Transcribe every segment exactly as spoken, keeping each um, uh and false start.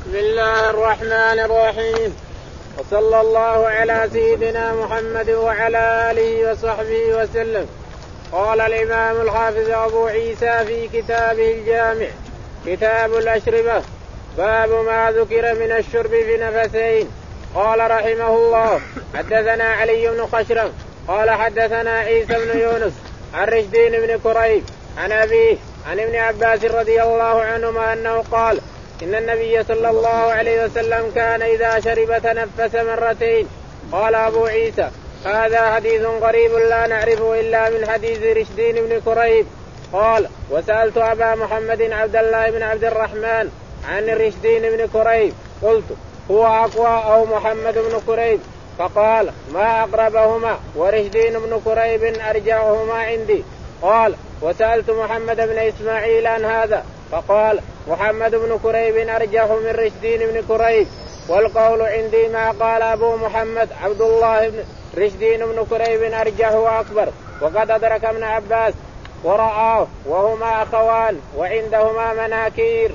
بسم الله الرحمن الرحيم. وصلى الله على سيدنا محمد وعلى آله وصحبه وسلم. قال الإمام الحافظ أبو عيسى في كتابه الجامع كتاب الأشربة باب ما ذكر من الشرب في نفسين. قال رحمه الله حدثنا علي بن خشرم قال حدثنا عيسى بن يونس عن رشدين بن كريب عن أبيه عن ابن عباس رضي الله عنهما أنه قال إن النبي صلى الله عليه وسلم كان إذا شرب تنفس مرتين. قال أبو عيسى هذا حديث غريب لا نعرفه إلا من حديث رشدين بن كريب. قال وسألت أبا محمد عبد الله بن عبد الرحمن عن رشدين بن كريب قلت هو أقوى أو محمد بن كريب؟ فقال ما أقربهما ورشدين بن كريب أرجعهما عندي. قال وسألت محمد بن إسماعيل عن هذا فقال محمد بن كريب أرجح من رشدين بن كريب. والقول عندي ما قال أبو محمد عبد الله بن رشدين بن كريب أرجح وأكبر وقد أدرك ابن عباس ورآه وهما أخوان وعندهما مناكير.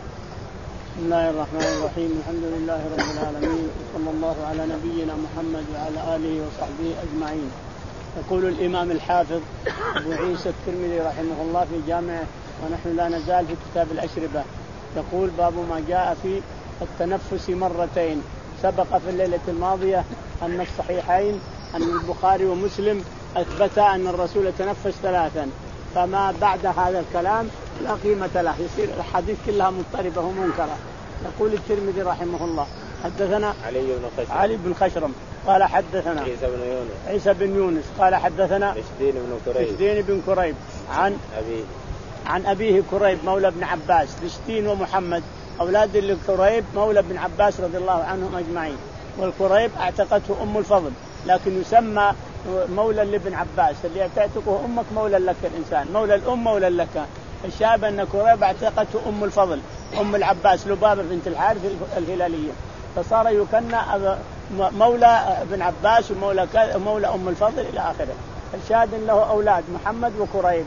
بسم الله الرحمن الرحيم. الحمد لله رب العالمين صلى الله على نبينا محمد وعلى آله وصحبه أجمعين. يقول الإمام الحافظ أبو عيسى الترمذي رحمه الله في جامعه ونحن لا نزال في كتاب الأشربة. يقول باب ما جاء في التنفس مرتين. سبق في الليلة الماضية أن الصحيحين أن البخاري ومسلم أثبتا أن الرسول تنفس ثلاثا، فما بعد هذا الكلام لا قيمة له، يصير الحديث كلها مضطربة ومنكرة. يقول الترمذي رحمه الله حدثنا علي بن خشرم علي بن خشرم قال حدثنا عيسى بن يونس عيسى بن يونس قال حدثنا رشدين بن كريب رشدين بن كريب عن أبيه عن أبيه كريب مولى ابن عباس. رشدين ومحمد أولاد لكريب مولى ابن عباس رضي الله عنهم أجمعين. والكريب اعتقته أم الفضل لكن يسمى مولى لابن عباس، اللي تعتقه أمك مولى لك الإنسان، مولى الأم مولى لك. الشاب أن كريب اعتقته أم الفضل أم العباس لبابة بنت الحارث الهلالية، فصار يكنى مولى ابن عباس ومولى مولى أم الفضل إلى آخره. الشاهد له أولاد محمد وكريب،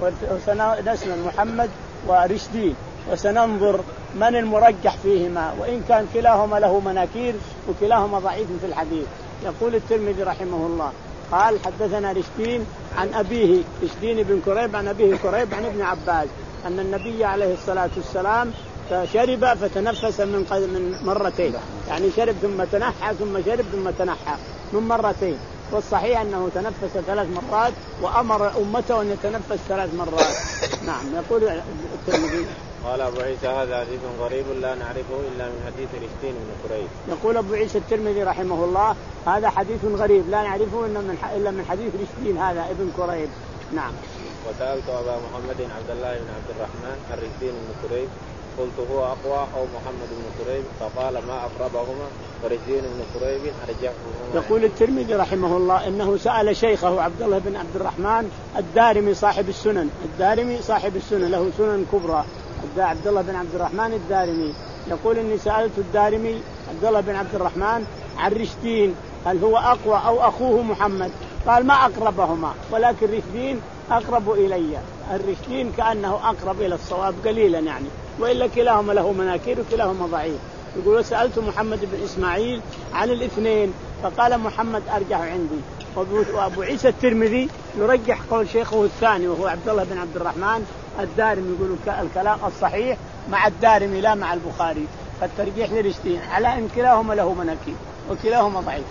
وسنسمى محمد ورشدين، وسننظر من المرجح فيهما، وإن كان كلاهما له مناكير وكلاهما ضعيف في الحديث. يقول الترمذي رحمه الله قال حدثنا رشدين عن أبيه رشدين بن كريب عن أبيه كريب عن ابن عباس أن النبي عليه الصلاة والسلام شرب فتنفس من من مرتين، يعني شرب ثم تنحى ثم شرب ثم تنحى من مرتين. والصحيح أنه تنفس ثلاث مرات وأمر أمته أن يتنفس ثلاث مرات. نعم. يقول الترمذي قال أبو عيسى هذا حديث غريب لا نعرفه إلا من حديث رشدين بن كريب. يقول أبو عيسى الترمذي رحمه الله هذا حديث غريب لا نعرفه إلا من حديث رشدين هذا ابن كريب. نعم. وسألت أبا محمد عبد الله بن عبد الرحمن عن رشدين بن كريب قلت هو أقوى أو محمد بن كريب؟ فقال ما أقربهما ورشدين بن كريب أرجحهما. يقول الترمذي رحمه الله إنه سأل شيخه عبد الله بن عبد الرحمن الدارمي صاحب السنن، الدارمي صاحب السنن له سنن كبرى، عبد الله بن عبد الرحمن الدارمي. يقول إني سألت الدارمي عبد الله بن عبد الرحمن عن رشدين هل هو أقوى أو أخوه محمد؟ قال ما أقربهما ولكن رشدين أقرب إلي. الرشدين كأنه أقرب إلى الصواب قليلا يعني، وإلا كلاهما له مناكير وكلاهما ضعيف. يقول سألت محمد بن إسماعيل عن الاثنين فقال محمد أرجح عندي. وأبو عيسى الترمذي يرجح قول شيخه الثاني وهو عبد الله بن عبد الرحمن الدارمي، يقول الكلام الصحيح مع الدارمي لا مع البخاري، فالترجيح لرشدين على أن كلاهما له مناكير وكلاهما ضعيف.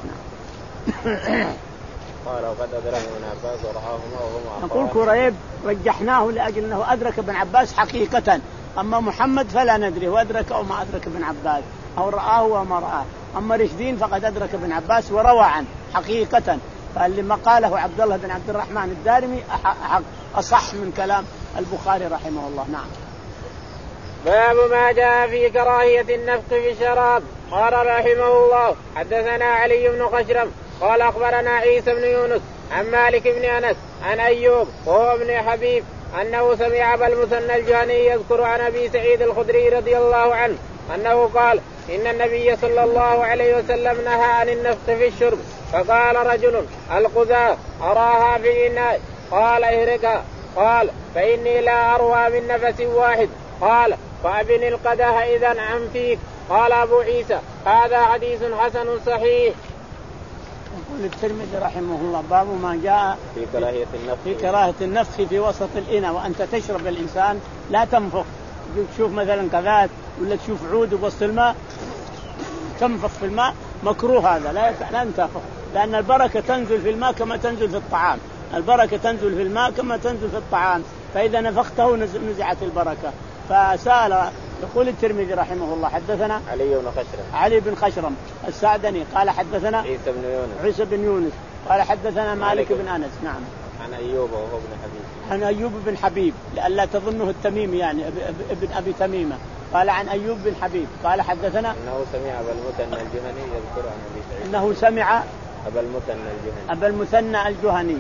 قال وقد أدرك ابن عباس ورآهما وهما نقول كريب رجحناه لأجل أنه أدرك ابن عباس حقيقة، أما محمد فلا ندري وأدرك أو ما أدرك ابن عباس أو رآه وما رآه. أما رشدين فقد أدرك ابن عباس وروى عنه حقيقة، فلما قاله عبد الله بن عبد الرحمن الدارمي أصح من كلام البخاري رحمه الله. نعم. باب ما جاء في كراهية النفخ في الشراب. قال رحمه الله حدثنا علي بن خشرم قال أخبرنا عيسى بن يونس عن مالك بن أنس عن أيوب وهو ابن حبيب أنه سمع أبا المثنى الجهني يذكر عن أبي سعيد الخدري رضي الله عنه أنه قال إن النبي صلى الله عليه وسلم نهى عن النفخ في الشرب. فقال رجل القذاة أراها في إناء، قال اهرقها، قال فإني لا أروى من نفس واحد، قال فأبن القدح إذا عن فيك. قال أبو عيسى هذا حديث حسن صحيح. يقول الترمذي رحمه الله باب ما جاء في كراهية النفخ في كراهة النفخ في وسط الإناء وأنت تشرب الإنسان لا تنفخ. تشوف مثلا كذات ولا تشوف عود وسط الماء تنفخ في الماء مكروه، هذا لا لا تنفخ، لأن البركة تنزل في الماء كما تنزل في الطعام، البركة تنزل في الماء كما تنزل في الطعام، فإذا نفخته نزعت البركة. فسأل يقول الترمذي رحمه الله حدثنا علي بن خشرم علي بن خشرم السعدني قال حدثنا عيسى بن يونس عيسى بن يونس قال حدثنا مالك بن أنس. نعم. عن أيوب وهو ابن حبيب عن أيوب بن حبيب لئلا تظنه التميمي يعني ابن أبي تميمة. قال عن أيوب بن حبيب قال حدثنا أنه سمع أبا المثنى الجهني يذكر عن أبي سعيد أنه سمع أبا المثنى الجهني أبا المثنى الجهني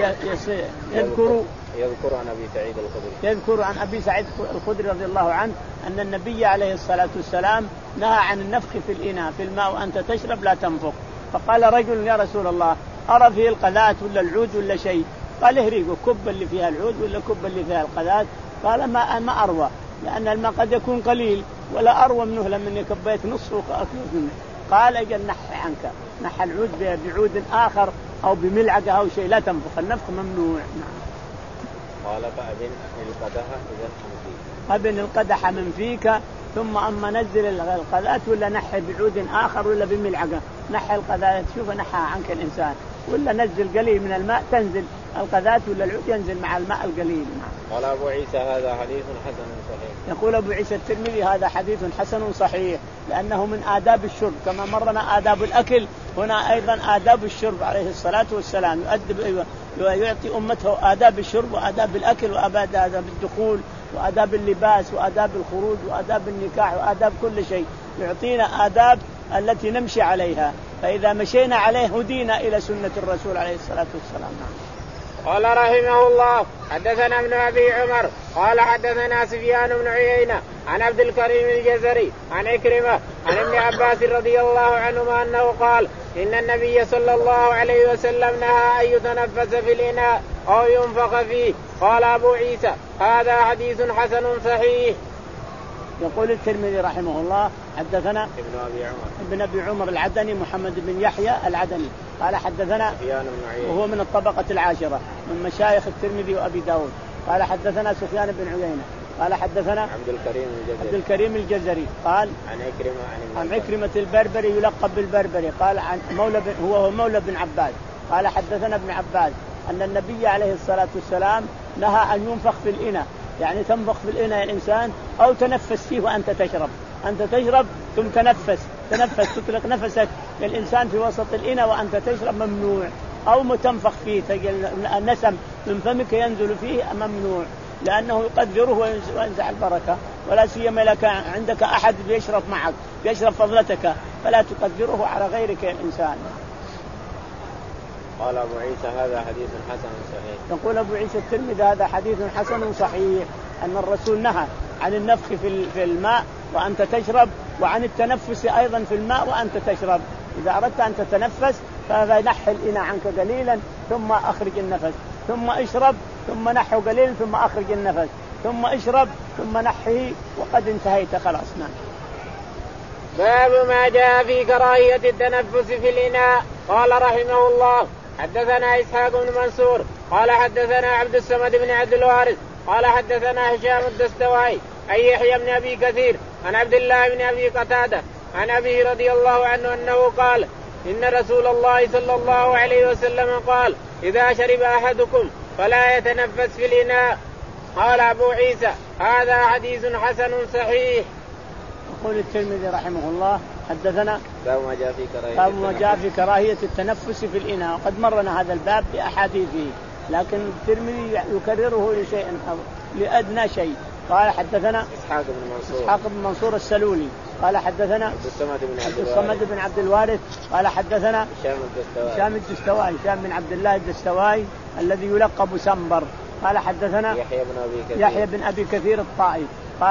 يذكر يذكر عن أبي سعيد الخدري يذكر عن أبي سعيد الخدري رضي الله عنه أن النبي عليه الصلاة والسلام نهى عن النفخ في الإناء في الماء وأنت تشرب لا تنفخ. فقال رجل يا رسول الله أرى فيه القذات ولا العود ولا شيء؟ قال اهريقه كب اللي فيها العود ولا كب اللي فيها القذات. قال ما ما أروى، لأن الماء قد يكون قليل ولا أروى منه لما كبيت نصفه أكثر منه. قال اجل نح عنك، نح العود بعود آخر أو بملعقة أو شيء لا تنفخ، النفخ ممنوع. قال فأبن القدح إذا حمسيك أبن القدح من فيك ثم أما نزل القذات ولا نحي بعود آخر ولا بملعقة. نحي القذات شوف نحى عنك الإنسان، ولا نزل قليل من الماء تنزل القذات ولا العود ينزل مع الماء القليل. قال أبو عيسى هذا حديث حسن صحيح. يقول أبو عيسى الترمذي هذا حديث حسن صحيح، لأنه من آداب الشرب كما مرنا آداب الأكل، هنا أيضا آداب الشرب عليه الصلاة والسلام يؤدب ويعطي أمته آداب الشرب وآداب الأكل وآداب الدخول وآداب اللباس وآداب الخروج وآداب النكاح وآداب كل شيء، يعطينا آداب التي نمشي عليها، فإذا مشينا عليه هدينا إلى سنة الرسول عليه الصلاة والسلام. قال رحمه الله حدثنا ابن أبي عمر قال حدثنا سفيان بن عيينة عن عبد الكريم الجزري عن عكرمة عن ابن عباس رضي الله عنهما أنه قال إن النبي صلى الله عليه وسلم نهى أن يتنفس في الإناء أو ينفخ فيه. قال أبو عيسى هذا حديث حسن صحيح. يقول الترمذي رحمه الله حدثنا ابن أبي عمر ابن أبي عمر العدني محمد بن يحيى العدني قال حدثنا سفيان بن عيينة وهو من الطبقة العاشرة من مشايخ الترمذي وأبي داود. قال حدثنا سفيان بن عيينة قال حدثنا عبد الكريم الجزري عبد الكريم الجزري قال عن عكرمة عن عكرمة البربري يلقب بالبربري قال عن مولى بن هو مولى بن عباس قال حدثنا ابن عباس أن النبي عليه الصلاة والسلام نهى أن ينفخ في الإناء، يعني تنفخ في الإناء الإنسان أو تنفس فيه وأنت تشرب، أنت تشرب ثم تنفس تنفس تطلق نفسك للإنسان في وسط الإناء وأنت تشرب ممنوع، أو متنفخ فيه النسم من فمك ينزل فيه ممنوع، لأنه يقدره وينزع البركة، ولا سيما لك عندك أحد يشرب معك يشرب فضلتك فلا تقدره على غيرك الإنسان. قال أبو عيسى هذا حديث حسن صحيح. يقول أبو عيسى الترمذي هذا حديث حسن صحيح، أن الرسول نهى عن النفخ في الماء وأنت تشرب، وعن التنفس أيضا في الماء وأنت تشرب. إذا أردت أن تتنفس فنحي الإناء عنك قليلا ثم أخرج النفس، ثم اشرب ثم نحه قليلا ثم أخرج النفس، ثم اشرب ثم نحه وقد انتهيت خلاص. نعم. باب ما جاء في كراهية التنفس في الإناء. قال رحمه الله حدثنا إسحاق بن منصور قال حدثنا عبد الصمد بن عبد الوارث قال حدثنا هشام الدستوائي أي يحيى بن أبي كثير عن عبد الله بن أبي قتادة عن أبيه رضي الله عنه أنه قال إن رسول الله صلى الله عليه وسلم قال إذا شرب أحدكم فلا يتنفس في الإناء. قال أبو عيسى هذا حديث حسن صحيح. يقول الترمذي رحمه الله حدثنا باب ما جاء في كراهية باب ما جاء في كراهية التنفس في الإناء، وقد مرنا هذا الباب بأحاديثه، لكن الترمذي يكرره لشيء أو لأدنى شيء. قال حدثنا إسحاق بن منصور إسحاق بن منصور السلولي قال حدثنا عبد الصمد بن عبد الصمد بن عبد الوارث قال حدثنا هشام الدستوائي هشام الدستوائي هشام بن عبد الله الدستوائي الذي يلقب سنبر قال حدثنا يحيى بن أبي كثير يحيى بن أبي كثير الطائي قال عن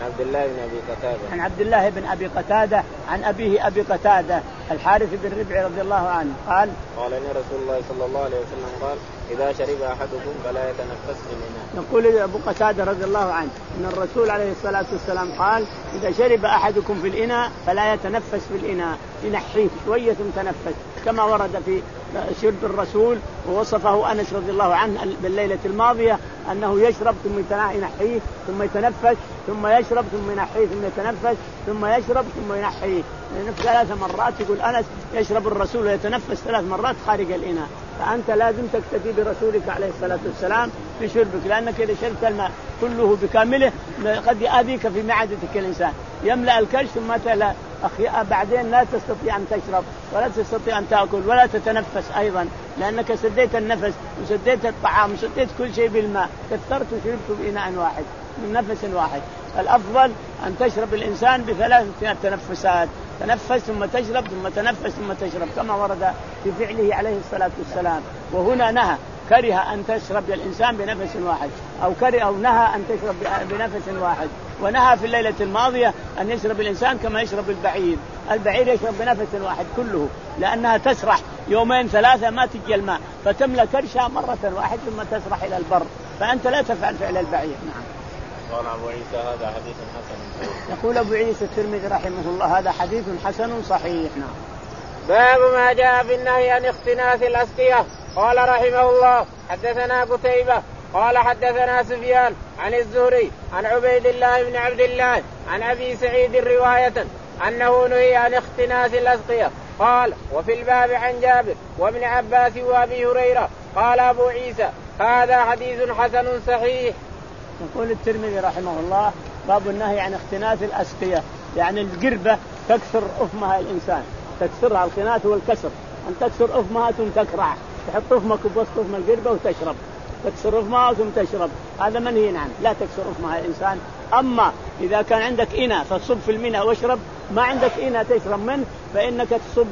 عبد الله بن أبي قتادة عن عبد الله بن أبي قتادة عن أبيه أبي قتادة الحارث بن ربعي رضي الله عنه قال قال إن رسول الله صلى الله عليه وسلم قال إذا شرب أحدكم فلا يتنفس في الإناء. يقول أبو قتادة رضي الله عنه أن الرسول عليه الصلاة والسلام قال إذا شرب أحدكم في الإناء فلا يتنفس في الإناء، ينحيه شوية تنفس، كما ورد في شرب الرسول ووصفه أنس رضي الله عنه بالليلة الماضية أنه يشرب ثم ينحيه ثم يتنفس ثم يشرب ثم ينحيه ثم يتنفس ثم يشرب ثم ينحيه ثلاث مرات. يقول أنس يشرب الرسول ويتنفس ثلاث مرات خارج الإناء، فأنت لازم تقتدي برسولك عليه الصلاة والسلام في شربك، لأنك إذا شربت الماء كله بكامله قد يؤذيك في معدتك الإنسان، يملأ الكرش ثم تلا أخي بعدين لا تستطيع أن تشرب ولا تستطيع أن تأكل ولا تتنفس أيضا، لأنك سديت النفس وسديت الطعام وسديت كل شيء بالماء، كثرت وشربت بإناء واحد من نفس واحد. الأفضل أن تشرب الإنسان بثلاث تنفسات، تنفس ثم تشرب ثم تنفس ثم تشرب، كما ورد في فعله عليه الصلاة والسلام. وهنا نهى كره أن تشرب الإنسان بنفس واحد أو كره أو نهى أن تشرب بنفس واحد، ونهى في الليلة الماضية أن يشرب الإنسان كما يشرب البعير، البعير يشرب بنفس واحد كله، لأنها تسرح يومين ثلاثة ما تجي الماء فتملى كرشها مرة واحدة ثم تسرح إلى البر، فأنت لا تفعل فعل البعير. نعم. قال أبو عيسى هذا حديث حسن. يقول أبو عيسى الترمذي رحمه الله هذا حديث حسن صحيح. نعم. باب ما جاء في النهي عن اختناث الأسقية. قال رحمه الله حدثنا قتيبة قال حدثنا سفيان عن الزهري عن عبيد الله بن عبد الله عن أبي سعيد رواية أنه نهي عن اختناث الأسقية. قال وفي الباب عن جابر وابن عباس وأبي هريرة. قال أبو عيسى هذا حديث حسن صحيح. يقول الترمذي رحمه الله باب النهي عن اختناث الأسقية، يعني القربة تكسر أفمها الإنسان، تكسرها الخناث والكسر، أن تكسر أفمها ثم تكرع، تحط أفمك بوسط أفم القربة وتشرب، تكسر أفمها ثم تشرب، هذا منهي عنه، لا تكسر أفمها الإنسان. أما إذا كان عندك إناء فصب في الميناء واشرب، ما عندك إناء تشرب منه فإنك تصب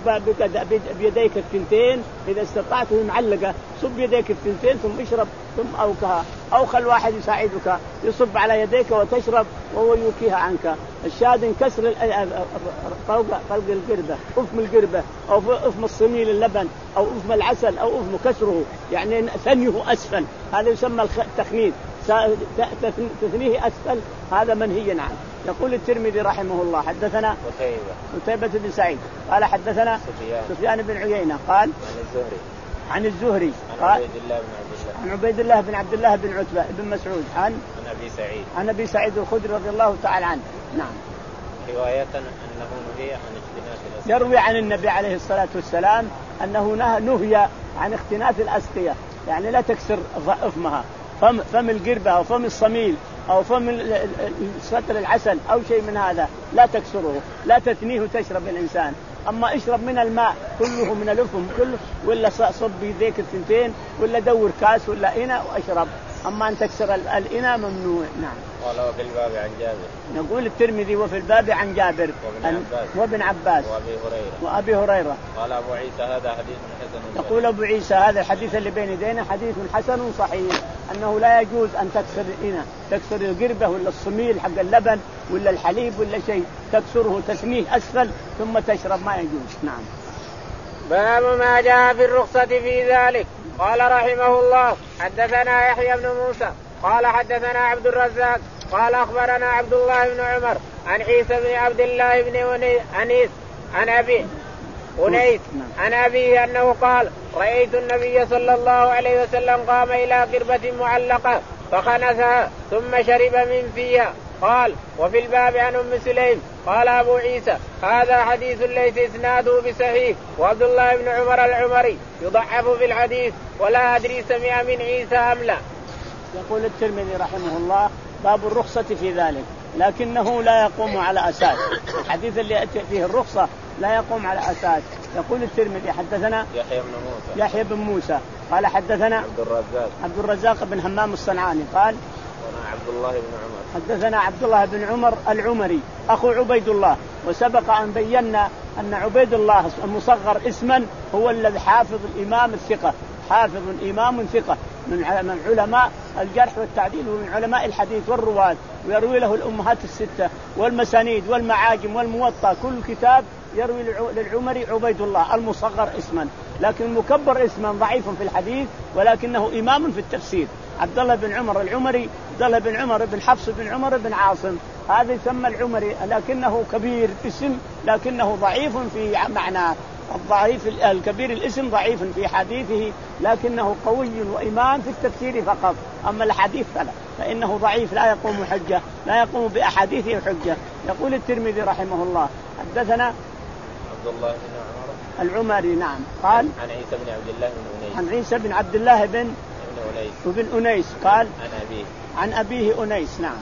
بيديك الثنتين إذا استطعت معلقة، صب يديك الثنتين ثم اشرب ثم أوكها، أو خل واحد يساعدك يصب على يديك وتشرب وهو يوكيها عنك. الشاهد كسر فوق فوق القربة، أفم القربة أو أفم الصميل اللبن أو أفم العسل أو أفم كسره، يعني ثنيه أسفل، هذا يسمى التخنيث، تثنيه أسفل، هذا منهي عنه. يقول الترمذي رحمه الله حدثنا قتيبة بن سعيد قال حدثنا سفيان, سفيان بن عيينة قال عن الزهري عن الزهري عن عبيد الله بن عبد الله عن عبيد الله بن عبد الله بن عتبة بن مسعود عن عن أبي سعيد عن أبي سعيد الخدري رضي الله تعالى عنه. نعم. رواية أنه نهي عن اختناث الأسقية. يروي عن النبي عليه الصلاة والسلام أنه نهي عن اختناث الأسقية، يعني لا تكسر أفمها، فم فم القربة أو فم الصميل أو فم سطر العسل أو شيء من هذا لا تكسره، لا تثنيه تشرب الإنسان. أما اشرب من الماء كله من الأفم كله، ولا صب بيديك الثنتين ولا دور كاس ولا إناء واشرب، أما أن تكسر الإناء ممنوع. نعم. قال وفي الباب عن جابر. نقول الترمذي وفي الباب عن جابر وابن عباس, وابن عباس وأبي هريرة. وأبي هريرة. قال أبو عيسى هذا حديث حسن. يقول أبو عيسى هذا الحديث اللي بين يدينا حديث حسن صحيح، أنه لا يجوز أن تكسر الإناء، تكسر القربة ولا الصميل حق اللبن ولا الحليب ولا شيء، تكسره تثنيه أسفل ثم تشرب، ما يجوز. نعم. باب ما جاء في الرخصة في ذلك. قال رحمه الله حدثنا يحيى بن موسى قال حدثنا عبد الرزاق قال أخبرنا عبد الله بن عمر عن عيسى بن عبد الله بن أنيس عن أبي أنيس عن أبيه أنه قال رأيت النبي صلى الله عليه وسلم قام إلى قربة معلقة فخنثها ثم شرب من فيها. قال وفي الباب عن أم سليم. قال أبو عيسى هذا حديث ليس إسناده بصحيح، وعبد الله بن عمر العمري يضعف في الحديث ولا أدري سمع من عيسى أم لا. يقول الترمذي رحمه الله باب الرخصة في ذلك، لكنه لا يقوم على أساس، الحديث اللي يأتي فيه الرخصة لا يقوم على أساس. يقول الترمذي حدثنا يحيى بن موسى يحيى بن موسى قال حدثنا عبد الرزاق عبد الرزاق بن همام الصنعاني قال عبد الله بن عمر حدثنا عبد الله بن عمر العمري أخو عبيد الله، وسبق أن بينا أن عبيد الله المصغر اسما هو الذي حافظ الإمام الثقة، حافظ إمام ثقة، من علماء الجرح والتعديل ومن علماء الحديث والرواة، ويروي له الأمهات الستة والمسانيد والمعاجم والموطأ، كل كتاب يروي للعمري عبيد الله المصغر اسما، لكن المكبر اسما ضعيف في الحديث ولكنه إمام في التفسير. عبد الله بن عمر العمري، عبد الله بن عمر بن حفص بن عمر بن عاصم، هذا يسمى العمري، لكنه كبير اسم لكنه ضعيف في معناه. الضعيف الكبير الاسم ضعيف في حديثه لكنه قوي وإمام في التفسير فقط، أما الحديث فلا، فإنه ضعيف لا يقوم حجة، لا يقوم بأحاديثه حجة. يقول الترمذي رحمه الله حدثنا عبد الله بن عمر العمري نعم قال عن عيسى بن عبد الله بن أنيس عن عيسى بن عبد الله بن أنيس وبن أنيس قال عن أبيه عن أبيه أنيس نعم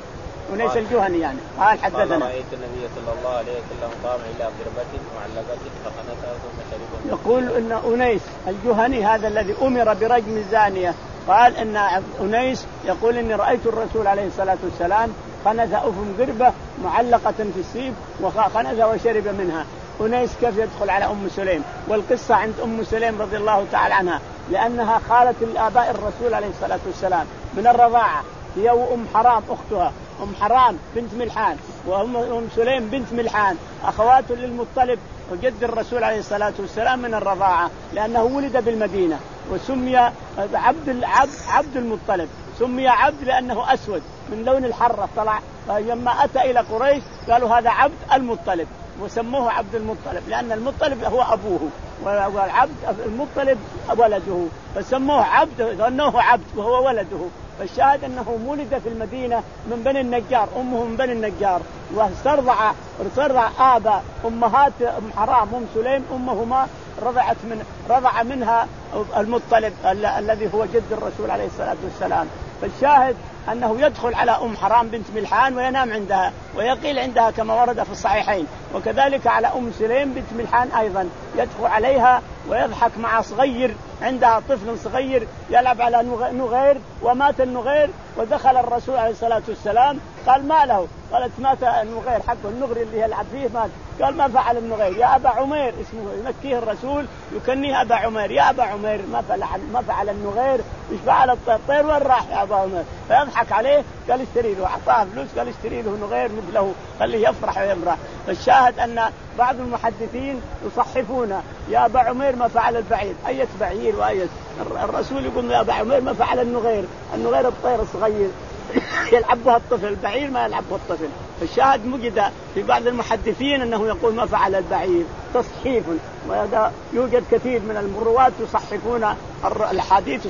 أنيس الجهني يعني قال حدثنا قال رأيت النبي صلى الله عليه وسلم قام إلى قربة معلقة فخنثها ثم شرب. يقول أن أنيس الجهني هذا الذي أمر برجم الزانية قال أن أنيس يقول إني رأيت الرسول عليه الصلاة والسلام خنث أفم قربة معلقة في السيف وخنث وشرب منها. أنيس كيف يدخل على أم سليم؟ والقصة عند أم سليم رضي الله تعالى عنها لأنها خالة الآباء الرسول عليه الصلاة والسلام من الرضاعة، هي وأم حرام أختها، أم حرام بنت ملحان وأم سليم بنت ملحان أخوات للمطلب وجد الرسول عليه الصلاة والسلام من الرضاعة، لأنه ولد بالمدينة وسمي عبد العبد عبد المطلب، سمي عبد لأنه أسود من لون الحرة طلع، فلما أتى إلى قريش قالوا هذا عبد المطلب وسموه عبد المطلب لأن المطلب هو أبوه والعبد المطلب ولده، فسموه عبد ظنوه عبد وهو ولده. فالشاهد أنه ولد في المدينة من بني النجار، أمه من بني النجار، واسترضع استرضع آبا أمهات أم حرام أم سليم أمهما رضعت من رضع منها المطلب الذي هو جد الرسول عليه الصلاة والسلام. فالشاهد أنه يدخل على أم حرام بنت ملحان وينام عندها ويقيل عندها كما ورد في الصحيحين، وكذلك على أم سليم بنت ملحان أيضا يدخل عليها ويضحك مع صغير، عندها طفل صغير يلعب على نغير، ومات النغير ودخل الرسول عليه الصلاة والسلام قال ما له؟ قالت مات النغير حقه النغري اللي يلعب فيه مات. قال ما فعل النغير؟ يا أبا عمير اسمه يمكيه الرسول يكنيه أبا عمير، يا أبا عمير ما فعل ما فعل النغير، إيش فعل الطير وين راح يا أبا عمير؟ فيضحك عليه قال اشتري له، أعطاه فلوس قال اشتري له نغير مثله خليه يفرح ويمرح. فالشاهد أن بعض المحدثين يصحفون يا أبا عمير ما فعل البعير، أية بعير وأية الرسول يقول يا أبا عمير ما فعل النغير، النغير الطير الصغير يلعبها الطفل، البعير ما يلعبها الطفل. فالشاهد مجد في بعض المحدثين أنه يقول ما فعل البعير تصحيف، وهذا يوجد كثير من الرواة يصحفون الحديث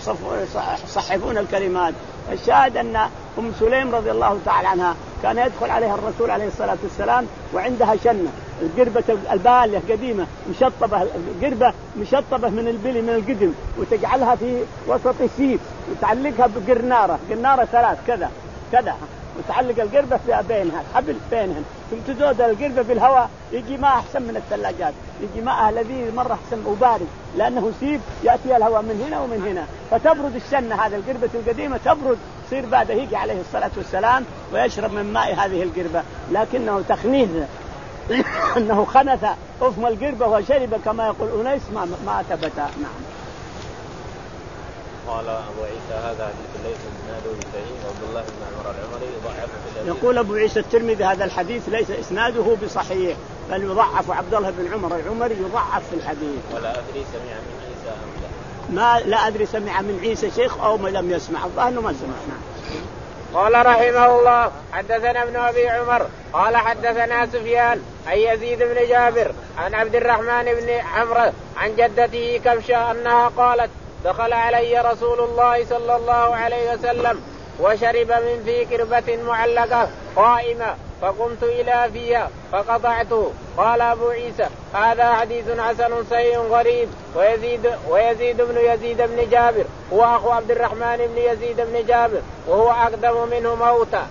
يصحفون الكلمات. الشاهد أن أم سليم رضي الله تعالى عنها كان يدخل عليها الرسول عليه الصلاة والسلام وعندها شنة القربة البالية قديمة مشطبة، القربة مشطبة من البلي من القدم وتجعلها في وسط السيف وتعلقها بقرنارة، قرنارة ثلاث كذا كذا وتعلق القربة في بينها حبل بينهن، ثم تزود القربة بالهواء يجي ماء أحسن من الثلاجات، يجي ماء لذيذ مرة أحسن وبارد لأنه سيف يأتي الهواء من هنا ومن هنا فتبرد الشنة. هذا القربة القديمة تبرد تصير بعد يجي عليه الصلاة والسلام ويشرب من ماء هذه القربة، لكنه تخنيث أنه خنث أفم القربة وشرب كما يقول أنيس ما, ما ثبت. نعم. قال أبو عيسى هذا حديث ليس إسناده بصحيح، وعبد الله بن عمر العمري يضعف في الحديث. يقول أبو عيسى الترمذي هذا الحديث ليس إسناده بصحيح بل يضعف، عبد الله بن عمر العمري يضعف في الحديث. ولا أدري سمع من عيسى أم لا. ما لا أدري سمع من عيسى شيخ أو ما لم يسمع، الظاهر أنه ما سمع. نعم. قال رحمه الله حدثنا ابن أبي عمر قال حدثنا سفيان عن يزيد بن جابر عن عبد الرحمن بن عمرو عن جدته كبشة أنها قالت دخل علي رسول الله صلى الله عليه وسلم وشرب من في كربة معلقة قائمة فقمت إلى فيها فقطعته. قال أبو عيسى هذا حديث حسن صحيح غريب. ويزيد, ويزيد بن يزيد بن جابر هو أخو عبد الرحمن بن يزيد بن جابر وهو أقدم منه موتا.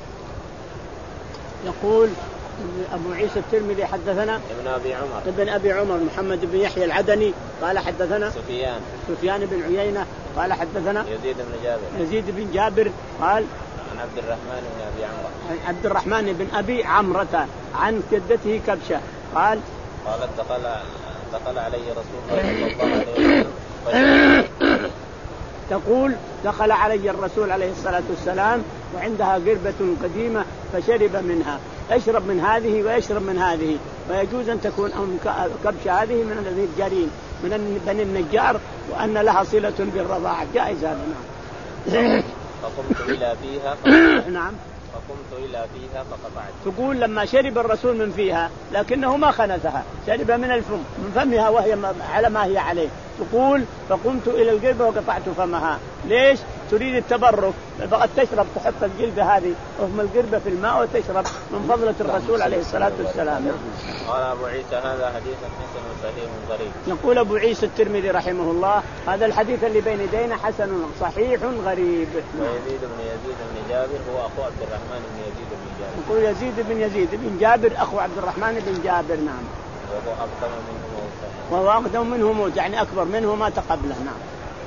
يقول أبو عيسى الترمذي حدثنا ابن أبي عمر ابن أبي عمر محمد بن يحيى العدني قال حدثنا سفيان سفيان بن عيينة قال حدثنا يزيد بن جابر يزيد بن جابر قال عن عبد الرحمن بن أبي عمرو عبد الرحمن بن أبي عمرة عن جدته كبشة قال قالت دخل دخل علي رسول الله صلى الله عليه وسلم تقول دخل علي الرسول عليه الصلاة والسلام وعندها قربة قديمة فشرب منها، اشرب من هذه ويشرب من هذه، ويجوز أن تكون كبش هذه من الذي الجارين من بني النجار وأن لها صلة بالرضاعة، جائز هذا. نعم. فقمت إلى فيها نعم فقمت إلى فيها فقطعت. تقول لما شرب الرسول من فيها لكنه ما خنثها، شرب من الفم من فمها وهي على ما هي عليه. تقول فقمت إلى القربة وقطعت فمها. ليش؟ تريد التبرك، بغت تشرب، تحط الجلد هذه وهم القربة في الماء وتشرب من فضلة الرسول عليه الصلاة والسلام. قال أبو عيسى هذا حديث حسن صحيح غريب. يقول أبو عيسى الترمذي رحمه الله هذا الحديث اللي بين يدينا حسن صحيح غريب. ويزيد بن يزيد بن جابر هو أخو عبد الرحمن بن يزيد بن جابر. يقول يزيد بن يزيد بن جابر أخو عبد الرحمن بن جابر. نعم. وهو أقدم منه موتا. وهو أقدم منه موت يعني أكبر منه ما تقبله. نعم.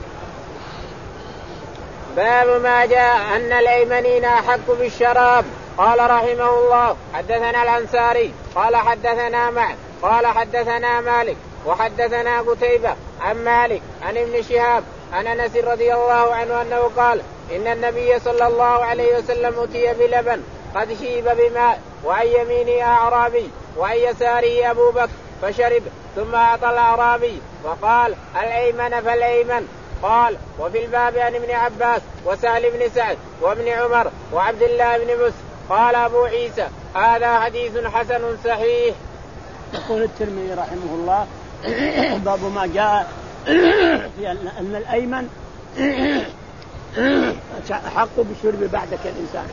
باب ما جاء أن الأيمنين أحق بالشراب. قال رحمه الله حدثنا الأنصاري قال حدثنا معن قال حدثنا مالك وحدثنا قتيبة عن مالك عن ابن شهاب عن أنس رضي الله عنه أنه قال إن النبي صلى الله عليه وسلم أتي بلبن قد شيب بماء وعن يمينه أعرابي وعن يساره أبو بكر فشرب ثم أعطى الأعرابي وقال الأيمن فالأيمن. قال وفي الباب عن ابن عباس وسهل بن سعد وابن عمر وعبد الله بن مسلم. قال أبو عيسى هذا حديث حسن صحيح. يقول الترمذي رحمه الله باب ما جاء في أن الأيمن حق بالشرب بعدك الإنسان.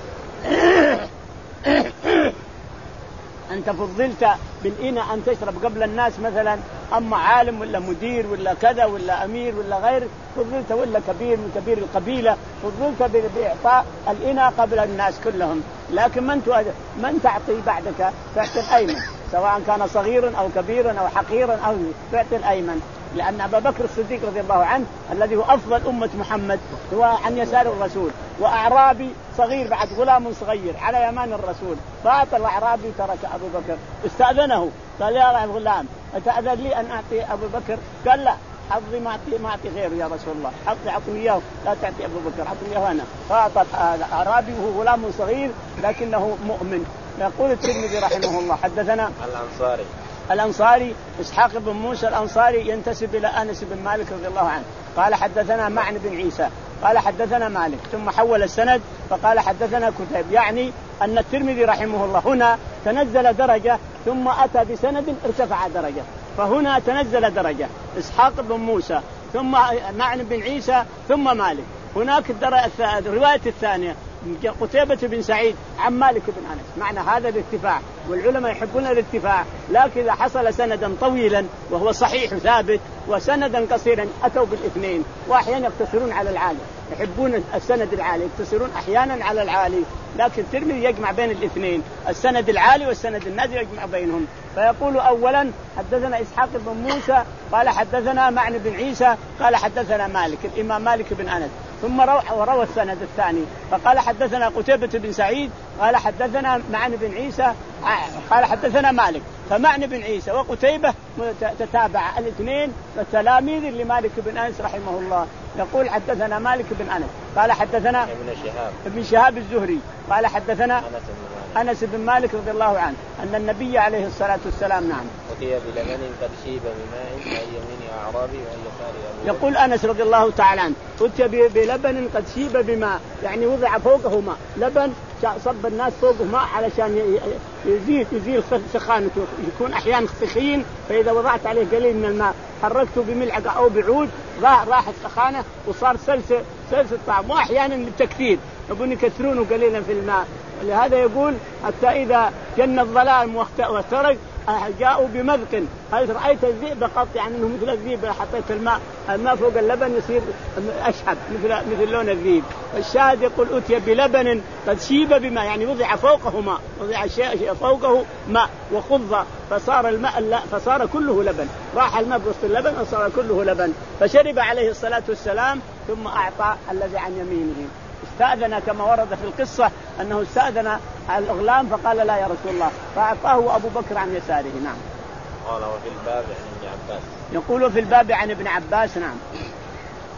أنت فضلت بالإناء أن تشرب قبل الناس مثلا، أما عالم ولا مدير ولا كذا ولا أمير ولا غير فضلت، ولا كبير من كبير القبيلة فضلت بإعطاء الإناء قبل الناس كلهم. لكن من من تعطي بعدك تعطي الأيمن، سواء كان صغيرا أو كبيرا أو حقيرا أو تعطي الأيمن، لأن أبا بكر الصديق رضي الله عنه الذي هو أفضل أمة محمد هو عن يسار الرسول، وأعرابي صغير بعد غلام صغير على يمان الرسول، فأعطى الأعرابي ترك أبو بكر. استأذنه قال يا غلام أتأذن لي أن أعطي أبو بكر؟ قال لا، حظي ما أعطي ما أعطي غيره يا رسول الله، أعطي أعطني إياه لا تعطي أبو بكر، أعطني إياه أنا. فأعطى الأعرابي وهو غلام صغير لكنه مؤمن. يقول الترمذي رحمه الله حدثنا الأنصاري الأنصاري إسحاق بن موسى الأنصاري ينتسب إلى أنس بن مالك رضي الله عنه قال حدثنا معن بن عيسى قال حدثنا مالك ثم حول السند فقال حدثنا كتيب، يعني أن الترمذي رحمه الله هنا تنزل درجة ثم أتى بسند ارتفع درجة، فهنا تنزل درجة إسحاق بن موسى ثم معن بن عيسى ثم مالك. هناك الرواية الثانية قتيبة بن سعيد عن مالك بن أنس، معنى هذا الارتفاع، والعلماء يحبون الارتفاع، لكن إذا حصل سندا طويلا وهو صحيح ثابت وسندا قصيرا أتوا بالاثنين، وأحيانا يقتصرون على العالي، يحبون السند العالي يقتصرون أحيانا على العالي، لكن الترمذي يجمع بين الاثنين، السند العالي والسند النازل يجمع بينهم. فيقول أولا حدثنا إسحاق بن موسى قال حدثنا معن بن عيسى قال حدثنا مالك الإمام مالك بن أنس، ثم روى السند الثاني فقال حدثنا قتيبة بن سعيد قال حدثنا معن بن عيسى قال حدثنا مالك، فمعن بن عيسى وقتيبة تتابع الاثنين التلاميذ لمالك بن أنس رحمه الله. يقول حدثنا مالك بن أنس قال حدثنا ابن شهاب ابن شهاب الزهري قال حدثنا أنس بن مالك, أنس بن مالك رضي الله عنه أن النبي عليه الصلاة والسلام نعم أتي بلبن قد شيب بماء وعن يمين أعرابي وعن يسار أبو. يقول أنس رضي الله تعالى عنه أتي بلبن قد شيب بماء، يعني وضع فوقه ماء، لبن صب الناس فوقه ماء علشان يزيد يزيل سخانته، يكون أحيانا سخين، فإذا وضعت عليه قليل من الماء حركته بملعقة أو بعود راحت سخانة وصار سلس سلس الطعم، وأحيانا للتكثير يقول يكثرونه قليلا في الماء. لهذا يقول حتى إذا جن الظلام واخترق جاءوا بمذق، هل رأيت الذئب قط؟ يعني أنه مثل الذئب، حطيت الماء الماء فوق اللبن يصير أشحب مثل مثل لون الذئب. الشاهد يقول أتي بلبن قد شيب بماء، يعني وضع فوقه ماء، وضع شيء فوقه ماء وخض فصار الماء فصار كله لبن، راح الماء بوسط اللبن وصار كله لبن، فشرب عليه الصلاة والسلام ثم أعطى الذي عن يمينه. استأذن كما ورد في القصة أنه استأذن على الأغلام فقال لا يا رسول الله، فأعطاه أبو بكر عن يساره. نعم. قال وفي الباب عن ابن عباس. يقول في الباب عن ابن عباس. نعم.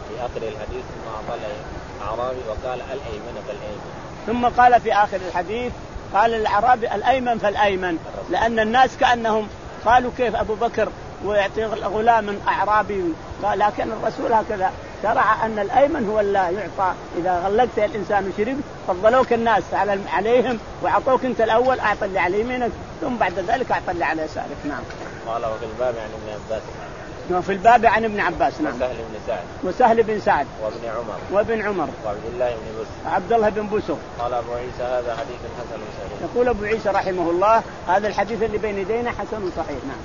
في آخر الحديث ثم أعطى الأعرابي وقال الأيمن فالأيمن. ثم قال في آخر الحديث قال الأعرابي الأيمن فالأيمن، لأن الناس كأنهم قالوا كيف أبو بكر ويعطي غلام أعرابي، لكن الرسول هكذا شرع أن الأيمن هو اللي يعطى. إذا غلقت الإنسان وشربت فضلوك الناس عليهم وعطوك أنت الأول، أعطى اللي على يمينك ثم بعد ذلك أعطى اللي على يسارك. نعم. قال وفي الباب عن ابن عباس. وفي الباب عن ابن عباس. نعم. وسهل بن سعد. وسهل بن سعد. وابن عمر. وابن عمر. وعبد الله بن بسر. عبد الله بن بسر. قال أبو عيسى هذا حديث حسن صحيح. يقول أبو عيسى رحمه الله هذا الحديث اللي بين يدينا حسن صحيح. نعم.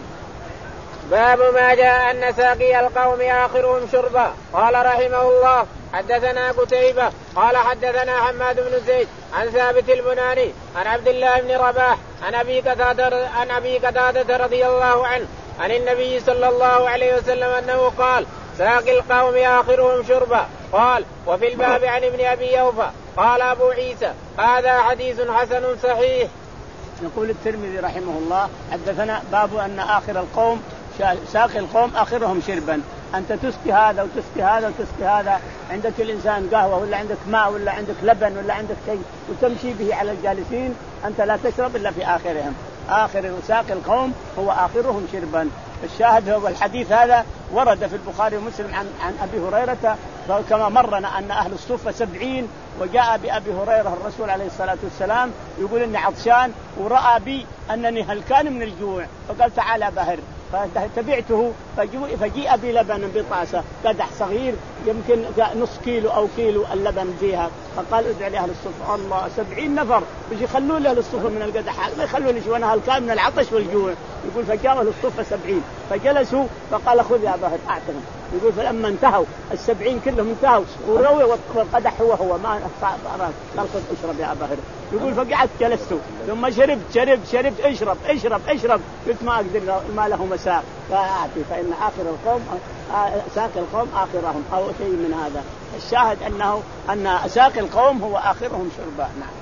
باب ما جاء أن ساقي القوم آخرهم شربا. قال رحمه الله حدثنا قتيبة قال حدثنا حماد بن زيد عن ثابت البناني عن عبد الله بن رباح عن أبي قتادة عن أبي قتادة رضي الله عنه عن النبي صلى الله عليه وسلم أنه قال ساقي القوم آخرهم شربا. قال وفي الباب عن ابن أبي أوفى. قال أبو عيسى هذا حديث حسن صحيح. يقول الترمذي رحمه الله حدثنا باب أن آخر القوم ساقي القوم آخرهم شربا. أنت تسقي هذا وتسقي هذا وتسقي هذا، عندك الإنسان قهوة ولا عندك ماء ولا عندك لبن ولا عندك شيء وتمشي به على الجالسين، أنت لا تشرب إلا في آخرهم. آخر ساقي القوم هو آخرهم شربا. الشاهد هو الحديث هذا ورد في البخاري ومسلم عن, عن أبي هريرة كما مرنا أن أهل الصفة سبعين، وجاء بأبي هريرة الرسول عليه الصلاة والسلام يقول إني عطشان ورأى بي أنني هلكان من الجوع، فقال تعالى بهر، فتبعته فجيء بلبن بطاسة قدح صغير يمكن نص كيلو أو كيلو اللبن فيها، فقال ادع لأهل الصفة. الله سبعين نفر بيجي يخلون لأهل الصفة من القدح ما يخلون شيء وأنا هلكان من العطش والجوع. يقول فجاء أهل الصفة سبعين فجلسوا فقال خذ يا بهر أعتهم. يقول فلما انتهوا السبعين كلهم انتهوا وروي والقدح هو هو ما أراد قال خذ اشرب يا بهر. يقول فقعدت جلست ثم شربت شربت شربت اشرب اشرب اشرب قلت ما أقدر ما له مساق فأعطي، فإن آخر القوم ساقي القوم آخرهم أو شيء من هذا. الشاهد أنه أن ساقي القوم هو آخرهم شربا. نعم.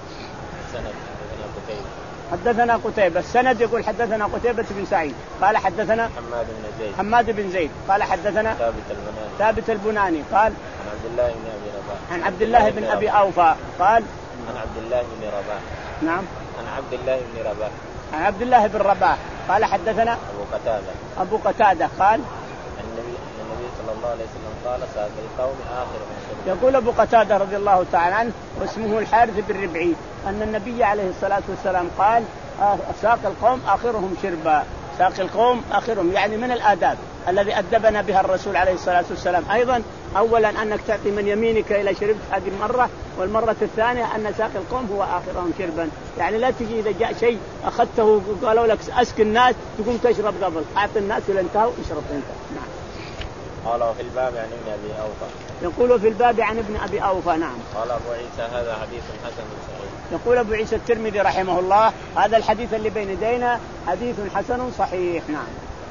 حدثنا قتيبة. السند يقول حدثنا قتيبة بن سعيد قال حدثنا حماد بن زيد حماد بن زيد قال حدثنا ثابت البناني ثابت البناني قال عن عبد الله بن أبي رباح عن عبد الله بن أبي أوفى قال عن عبد الله بن رباح نعم عن عبد الله بن رباح عن عبد الله بن رباح قال حدثنا أبو قتادة أبو قتادة قال النبي النبي صلى الله عليه وسلم قال ساقي القوم آخر من شرب. يقول أبو قتادة رضي الله تعالى عنه واسمه الحارث بن ربعي أن النبي عليه الصلاة والسلام قال ساقي القوم آخرهم شربا. ساقي القوم آخرهم يعني من الآداب الذي أدبنا بها الرسول عليه الصلاة والسلام. أيضا أولا أنك تعطي من يمينك إلى شربت هذه المرة، والمرة الثانية أن ساقي القوم هو آخرهم شربا. يعني لا تجي إذا جاء شيء أخذته قالوا لك أسك الناس تقوم تشرب قبل، أعطي الناس إلى انتهوا اشرب أنت. نعم. قال وفي الباب عن ابن أبي أوفى. يقول في الباب عن ابن أبي أوفى. نعم. قال أبو عيسى هذا حديث حسن صحيح. يقول أبو عيسى الترمذي رحمه الله هذا الحديث اللي بين يدينا حديث حسن صحيح. نعم.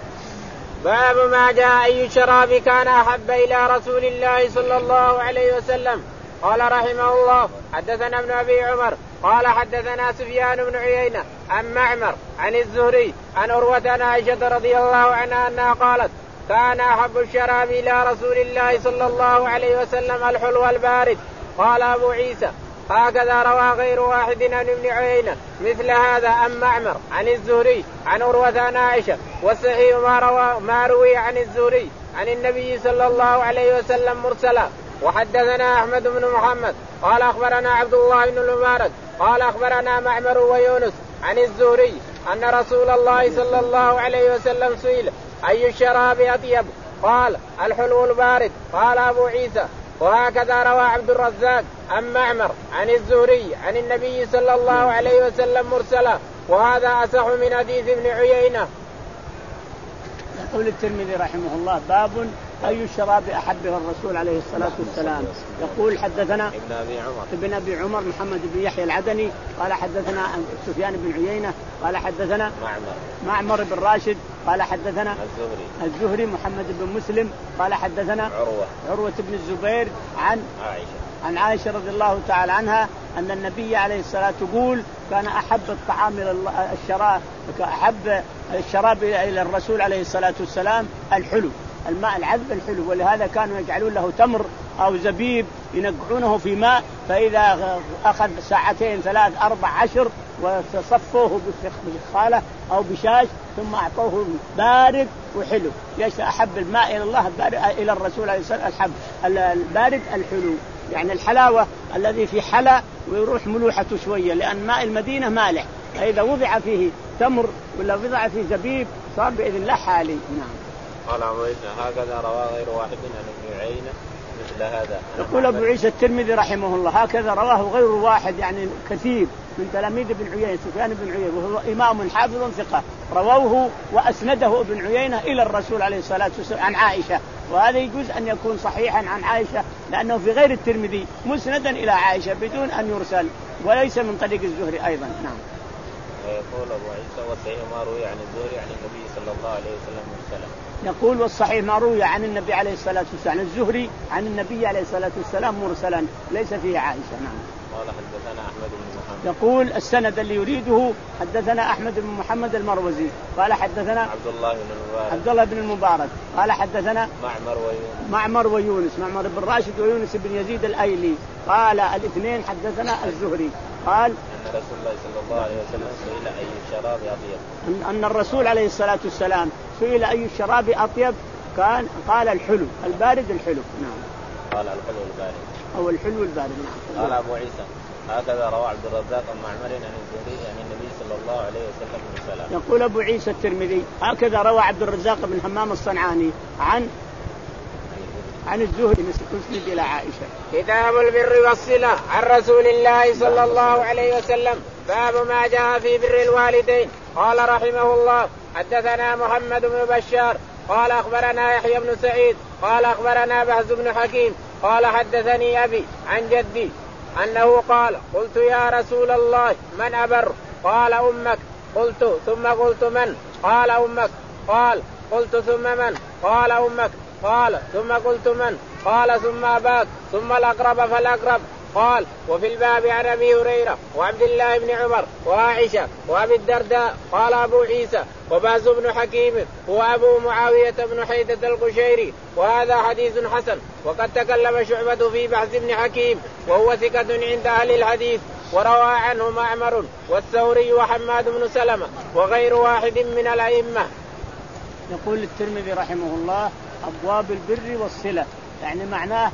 باب ما جاء أي شراب كان أحب إلى رسول الله صلى الله عليه وسلم. قال رحمه الله حدثنا ابن أبي عمر قال حدثنا سفيان بن عيينة عن معمر عن الزهري عن عروة عن عائشة رضي الله عنها أنها قالت كان أحب الشراب إلى رسول الله صلى الله عليه وسلم الحلو البارد. قال أبو عيسى هكذا روى غير واحد عن ابن عيينة مثل هذا عن معمر عن الزهري عن عروة عن عائشة، والصحيح ما روى ما روي عن الزهري عن النبي صلى الله عليه وسلم مرسلا. وحدثنا أحمد بن محمد قال أخبرنا عبد الله بن المبارك قال أخبرنا معمر ويونس عن الزهري أن رسول الله صلى الله عليه وسلم سئل أي الشراب أطيب؟ قال الحلو البارد. قال أبو عيسى وهكذا روى عبد الرزاق عن معمر عن الزهري عن النبي صلى الله عليه وسلم مرسلا، وهذا أصح من حديث ابن عيينة. يقول الترمذي رحمه الله باب أي الشراب أحبه الرسول عليه الصلاة والسلام. يقول حدثنا ابن أبي عمر ابن أبي عمر محمد بن يحيى العدني قال حدثنا سفيان بن عيينة قال حدثنا معمر معمر بن راشد قال حدثنا الزهري الزهري محمد بن مسلم قال حدثنا عروة عروة بن الزبير عن عائشة عن عائشة رضي الله تعالى عنها أن النبي عليه الصلاة تقول كان أحب الطعام إلى الشراب أحب الشراب إلى الرسول عليه الصلاة والسلام الحلو الماء العذب الحلو، ولهذا كانوا يجعلون له تمر أو زبيب ينقعونه في ماء، فإذا أخذ ساعتين ثلاث أربع عشر وصفوه بخالة أو بشاش ثم أعطوه بارد وحلو. ليش أحب الماء إلى الله إلى الرسول عليه الصلاة والسلام البارد الحلو، يعني الحلاوة الذي في حلا ويروح ملوحته شوية، لأن ماء المدينة مالح، فإذا وضع فيه تمر ولا وضع فيه زبيب صار بإذن الله حالي. نعم. قال أبو عيسى هكذا رواه غير واحد عن ابن عيينة مثل هذا. يقول أبو عيسى الترمذي رحمه الله هكذا رواه غير واحد، يعني كثير من تلاميذ ابن عيينة، سفيان بن عيينة وهو إمام حافظ ثقة، رووه وأسنده ابن عيينة إلى الرسول عليه الصلاة والسلام عن عائشة، وهذا يجوز أن يكون صحيحا عن عائشة لأنه في غير الترمذي مسندا إلى عائشة بدون أن يرسل، وليس من طريق الزهري أيضا. نعم. يقول أبو عيسى والصحيح ما روي عن الزهري عن النبي صلى الله عليه وسلم مرسلا. يقول والصحيح ما روي عن النبي عليه الصلاة والسلام، الزهري عن النبي عليه الصلاة والسلام مرسلا ليس فيه عائشة. نعم. قال حدثنا أحمد بن محمد. يقول السند اللي يريده حدثنا أحمد بن محمد المروزي قال حدثنا عبد الله بن المبارك عبد الله بن المبارك قال حدثنا معمر ويونس معمر ويونس معمر بن راشد ويونس بن يزيد الأيلي قال الاثنين حدثنا الزهري قال أن رسول الله صلى الله عليه وسلم سئل أي الشراب أطيب، أن الرسول عليه الصلاة والسلام سئل أي الشراب أطيب كان قال الحلو البارد الحلو. نعم. قال الحلو البارد أو الحلو البارد. نعم. قال أبو عيسى هكذا روى عبد الرزاق عن معمر عن الزهري عن النبي صلى الله عليه وسلم مرسلا. يقول أبو عيسى الترمذي هكذا روى عبد الرزاق بن حمام الصنعاني عن عن الزهري مسند إلى عائشة. كتاب البر والصلة عن رسول الله صلى الله عليه وسلم. باب ما جاء في بر الوالدين. قال رحمه الله حدثنا محمد بن بشار قال أخبرنا يحيى بن سعيد قال أخبرنا بهز بن حكيم قال حدثني أبي عن جدي أنه قال قلت يا رسول الله من أبر؟ قال أمك. قلت ثم قلت من؟ قال أمك. قال قلت ثم من؟ قال أمك. قال ثم قلت من؟ قال ثم أباك ثم الأقرب فالأقرب. قال وفي الباب عن أبي هريرة وعبد الله بن عمر وعائشة وأبي الدرداء. قال أبو عيسى وبهز بن حكيم هو أبو معاوية بن حيدة القشيري وهذا حديث حسن. وقد تكلم شعبة في بهز بن حكيم وهو ثقة عند أهل الحديث، وروى عنه معمر والثوري وحماد بن سلمة وغير واحد من الأئمة. يقول الترمذي رحمه الله أبواب البر والصلة، يعني معناه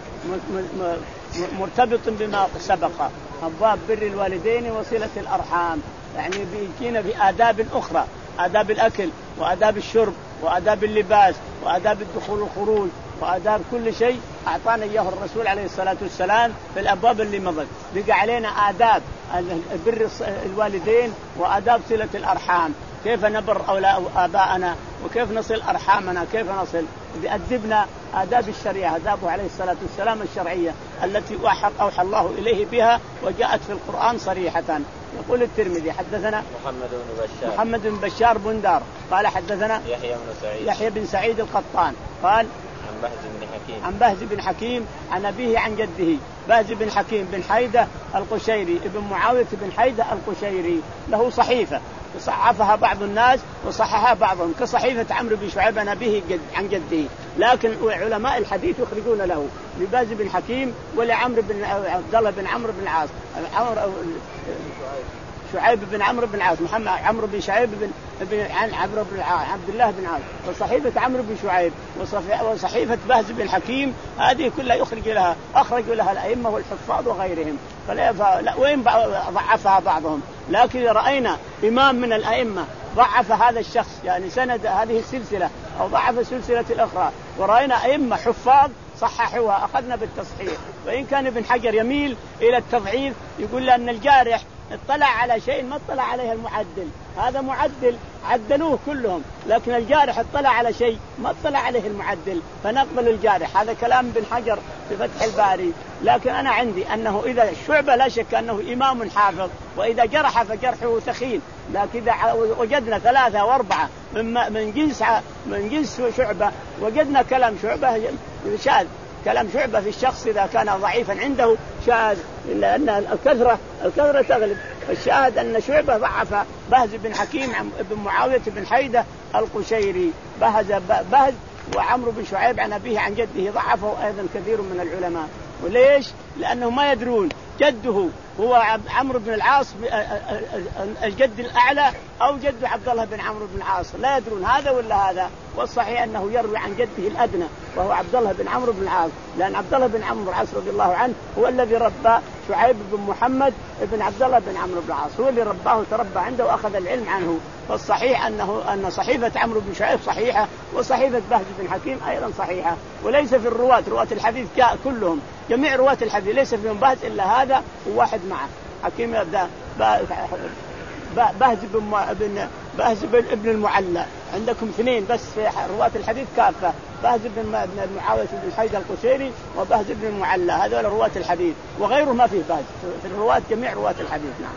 مرتبط بما سبق، أبواب بر الوالدين وصلة الأرحام، يعني بيجينا بآداب أخرى، آداب الأكل وآداب الشرب وآداب اللباس وآداب الدخول والخروج وآداب كل شيء أعطانا إياه الرسول عليه الصلاة والسلام في الأبواب اللي مضت. بقى علينا آداب بر الوالدين وآداب صلة الأرحام، كيف نبر آباءنا وكيف نصل أرحامنا، كيف نصل بأدبنا آداب الشريعة، آدابه عليه الصلاة والسلام الشرعية التي أوحى الله إليه بها وجاءت في القرآن صريحة. يقول الترمذي حدثنا محمد بن بشار محمد بن بشار بندار قال حدثنا يحيى بن سعيد يحيى بن سعيد القطان قال عن بهز بن حكيم عن بهز بن حكيم عن أبيه عن جده بهز بن حكيم بن حيدة القشيري ابن معاوية بن حيدة القشيري، له صحيفة صحفها بعض الناس وصححها بعضهم كصحيفة عمرو بن شعيب عن أبيه جد عن جده، لكن علماء الحديث يخرجون له لبهز بن حكيم ولعمرو بن عبد الله بن عمرو بن العاص شعيب بن عمرو بن العاص محمد عمرو بن شعيب بن بن عن عمرو بن عبد الله بن عاص، وصحيفة عمرو بن شعيب وصحيفة بهز بن حكيم، هذه كلها يخرج لها أخرجوا لها الأئمة والحفاظ وغيرهم، فلا وين ضعفها بعضهم، لكن رأينا إمام من الأئمة ضعف هذا الشخص يعني سند هذه السلسلة أو ضعف سلسلة الأخرى، ورأينا أئمة حفاظ صححوها أخذنا بالتصحيح. وإن كان ابن حجر يميل إلى التضعيف، يقول لأن الجارح اطلع على شيء ما اطلع عليه المعدل، هذا معدل عدلوه كلهم، لكن الجارح اطلع على شيء ما اطلع عليه المعدل فنقبل الجارح. هذا كلام ابن حجر في فتح الباري. لكن أنا عندي أنه إذا الشعبة لا شك أنه إمام حافظ، وإذا جرح فجرحه ثخين، لكن إذا وجدنا ثلاثة وأربعة من من جنس من جنس شعبة وجدنا كلام شعبة شاذ، كلام شعبة في الشخص إذا كان ضعيفا عنده شاذ، لأن الكثرة الكثرة تغلب. الشاهد أن شعبة ضعف بهز بن حكيم بن معاوية بن حيدة القشيري. بهز بهز وعمرو بن شعيب عن أبيه عن جده ضعفه أيضا كثير من العلماء. وليش؟ لأنه ما يدرون جده هو عمرو بن العاص الجد الأعلى أو جد عبد الله بن عمرو بن العاص، لا يدرون هذا ولا هذا. والصحيح أنه يروي عن جده الأدنى وهو عبد الله بن عمرو بن العاص، لأن عبد الله بن عمرو بن العاص رضي الله عنه هو الذي ربى شعيب بن محمد بن عبد الله بن عمرو بن العاص، هو اللي رباه وتربى عنده وأخذ العلم عنه. فالصحيح أنه أن صحيفة عمرو بن شعيب صحيحة، وصحيفة بهز بن حكيم أيضا صحيحة. وليس في الرواة رواة الحديث جاء كلهم جميع رواة الحديث ليس فيهم بهز إلا هذا وواحد معه حكيم بهز بن بهز بن ابن المعلى. عندكم اثنين بس في رواة الحديث كافة، بهز بن معاوية بن حيدة القشيري وبهز بن المعلى، هذول رواة الحديث، وغيره ما فيه بهز في الرواة جميع رواة الحديث. نعم.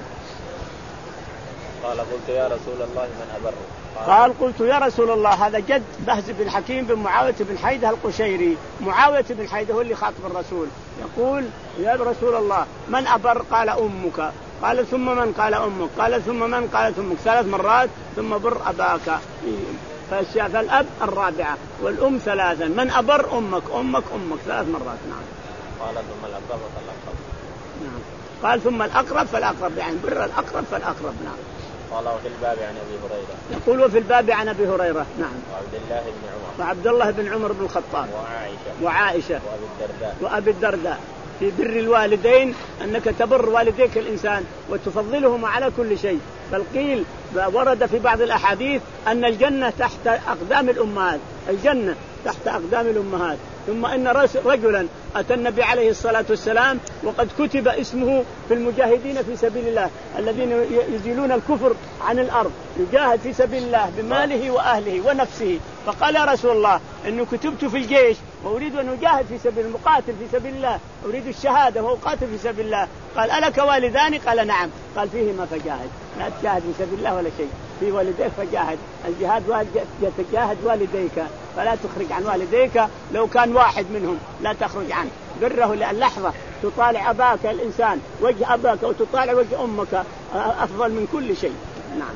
قال قلت يا رسول الله من أبر؟ قال, قال قلت يا رسول الله، هذا جد بهز بن حكيم بن معاوية بن حيدة القشيري. معاوية بن حيدة هو اللي خاطب الرسول يقول يا رسول الله من أبر؟ قال أمك. قال ثم من؟ قال أمك. قال ثم من؟ قالت أمك. ثلاث مرات ثم بر أباك. فالأب الرابعة والأم ثلاثا. من أبر؟ أمك أمك أمك ثلاث مرات. نعم. قال ثم الأقرب فالأقرب. نعم. قال ثم الأقرب فالأقرب، يعني بر الأقرب فالأقرب. نعم. قال وفي الباب عن أبي هريرة. يقول وفي الباب عن أبي هريرة. نعم. وعبد الله بن عمر. وعبد الله بن عمر بن الخطاب. وعائشة. وعائشة. وأبي الدرداء. وأبي الدرداء في بر الوالدين، أنك تبر والديك الإنسان وتفضلهما على كل شيء. بل قيل ورد في بعض الأحاديث أن الجنة تحت أقدام الأمهات، الجنة تحت أقدام الأمهات. ثم إن رجلا أتى النبي عليه الصلاة والسلام وقد كتب اسمه في المجاهدين في سبيل الله الذين يزيلون الكفر عن الأرض، يجاهد في سبيل الله بماله وأهله ونفسه. فقال يا رسول الله إنه كتبت في الجيش وأريد أن أجاهد في سبيل المقاتل في سبيل الله، أريد الشهادة وأقاتل في سبيل الله. قال ألك والدان؟ قال نعم. قال فيهما فجاهد، لا تجاهد في سبيل الله ولا شيء، في والديك فجاهد. الجهاد يتجاهد والديك فلا تخرج عن والديك، لو كان واحد منهم لا تخرج عنه. بره للحظة تطالع أباك الإنسان وجه أباك وتطالع وجه أمك أفضل من كل شيء. نعم.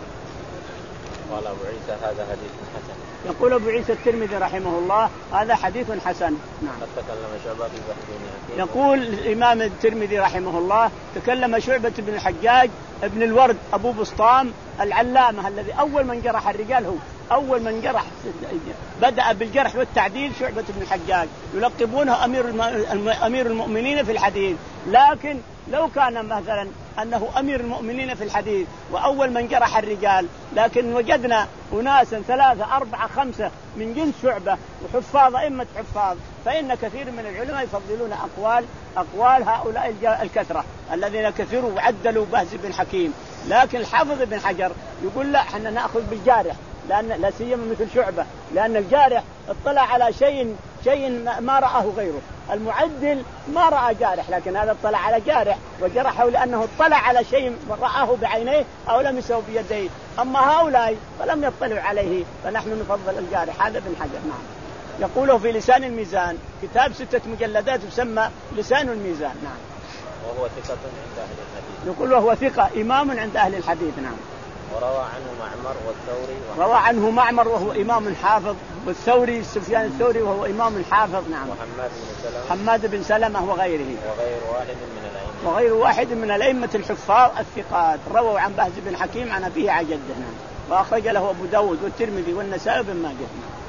قال أبو عيسى هذا حديث حسن. يقول أبو عيسى الترمذي رحمه الله هذا حديث حسن. نعم. تكلم شعبة في بحث. يقول الإمام الترمذي رحمه الله تكلم شعبة بن الحجاج ابن الورد أبو بسطام العلامة الذي أول من جرح الرجال، هو أول من جرح بدأ بالجرح والتعديل شعبة بن الحجاج، يلقبونه أمير أمير المؤمنين في الحديث. لكن لو كان مثلا أنه أمير المؤمنين في الحديث وأول من جرح الرجال، لكن وجدنا أناسا ثلاثة أربعة خمسة من جنس شعبة وحفاظ أئمة حفاظ، فإن كثير من العلماء يفضلون أقوال أقوال هؤلاء الكثرة الذين كثروا وعدلوا بهز بن حكيم. لكن الحافظ بن حجر يقول لا، احنا نأخذ بالجارح، لأن لا سيما مثل شعبة، لأن الجارح اطلع على شيء شيء ما رآه غيره. المعدل ما رأى جارح، لكن هذا اطلع على جارح وجرحه لأنه اطلع على شيء رآه بعينيه أو لمسه بيديه. أما هؤلاء فلم يطلعوا عليه، فنحن نفضل الجارح. هذا بن حجر. نعم. يقوله في لسان الميزان، كتاب ستة مجلدات يسمى لسان الميزان. نعم. وهو ثقة عند أهل الحديث. يقول وهو ثقة إمام عند أهل الحديث. نعم. وروى عنه معمر والثوري. روى عنه معمر وهو إمام حافظ، والثوري سفيان الثوري وهو إمام حافظ. نعم. وحماد بن سلمة. حماد بن سلمة وغيره. وغير واحد من الأئمة. وغير واحد من الأئمة الحفاظ الثقات رووا عن بهز بن حكيم عن أبيه عن جده. نعم. وأخرج له أبو داود والترمذي والنسائي بن ماجه.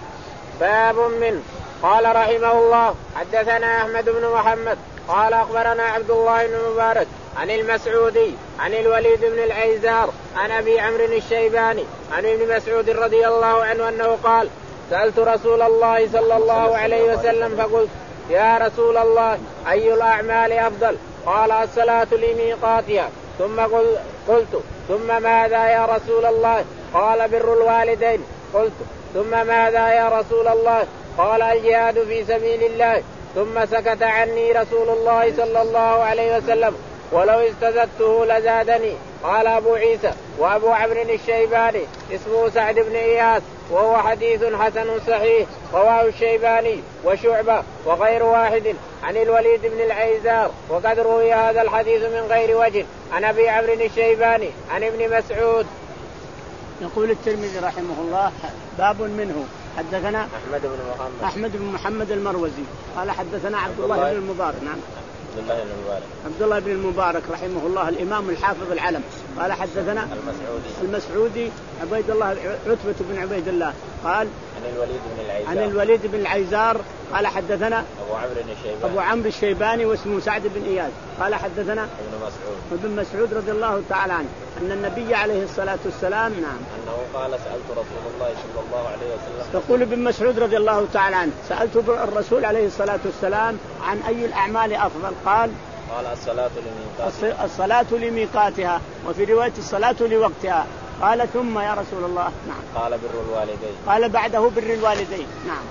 باب منه. قال رحمه الله حدثنا أحمد بن محمد قال أخبرنا عبد الله بن مبارك عن المسعودي عن الوليد بن العيزار عن أبي عمرو الشيباني عن ابن مسعود رضي الله عنه أنه قال سألت رسول الله صلى الله عليه وسلم فقلت يا رسول الله أي الأعمال أفضل؟ قال الصلاة لميقاتها. ثم قلت ثم ماذا يا رسول الله؟ قال بر الوالدين. قلت ثم ماذا يا رسول الله؟ قال الجهاد في سبيل الله. ثم سكت عني رسول الله صلى الله عليه وسلم ولو استزدته لزادني. قال أبو عيسى وأبو عمرو الشيباني اسمه سعد بن إياس وهو حديث حسن صحيح رواه الشيباني وشعبة وغير واحد عن الوليد بن العيزار، وقد روي هذا الحديث من غير وجه عن أبي عمرو الشيباني عن ابن مسعود. يقول الترمذي رحمه الله باب منه. حدثنا أحمد بن محمد أحمد بن محمد المروزي قال حدثنا عبد الله بن المبارك. نعم عبد الله بن المبارك عبد الله بن المبارك رحمه الله الإمام الحافظ العلم. قال حدثنا المسعودي المسعودي عبيد الله عتبة بن عبيد الله قال عن الوليد بن العيزار عن الوليد بن العيزار قال حدثنا أبو عمرو الشيباني أبو عمرو الشيباني واسمه سعد بن إياس قال حدثنا ابن مسعود ابن مسعود رضي الله تعالى عنه أن النبي عليه الصلاة والسلام نعم أنه قال سألت رسول الله صلى الله عليه وسلم. تقول ابن مسعود رضي الله تعالى عنه سألت الرسول عليه الصلاة والسلام عن أي الأعمال أفضل قال قال الصلاة لميقاتها الصلاة لميقاتها وفي رواية الصلاة لوقتها. قال ثم يا رسول الله نعم قال بر الوالدين قال بعده بر الوالدين نعم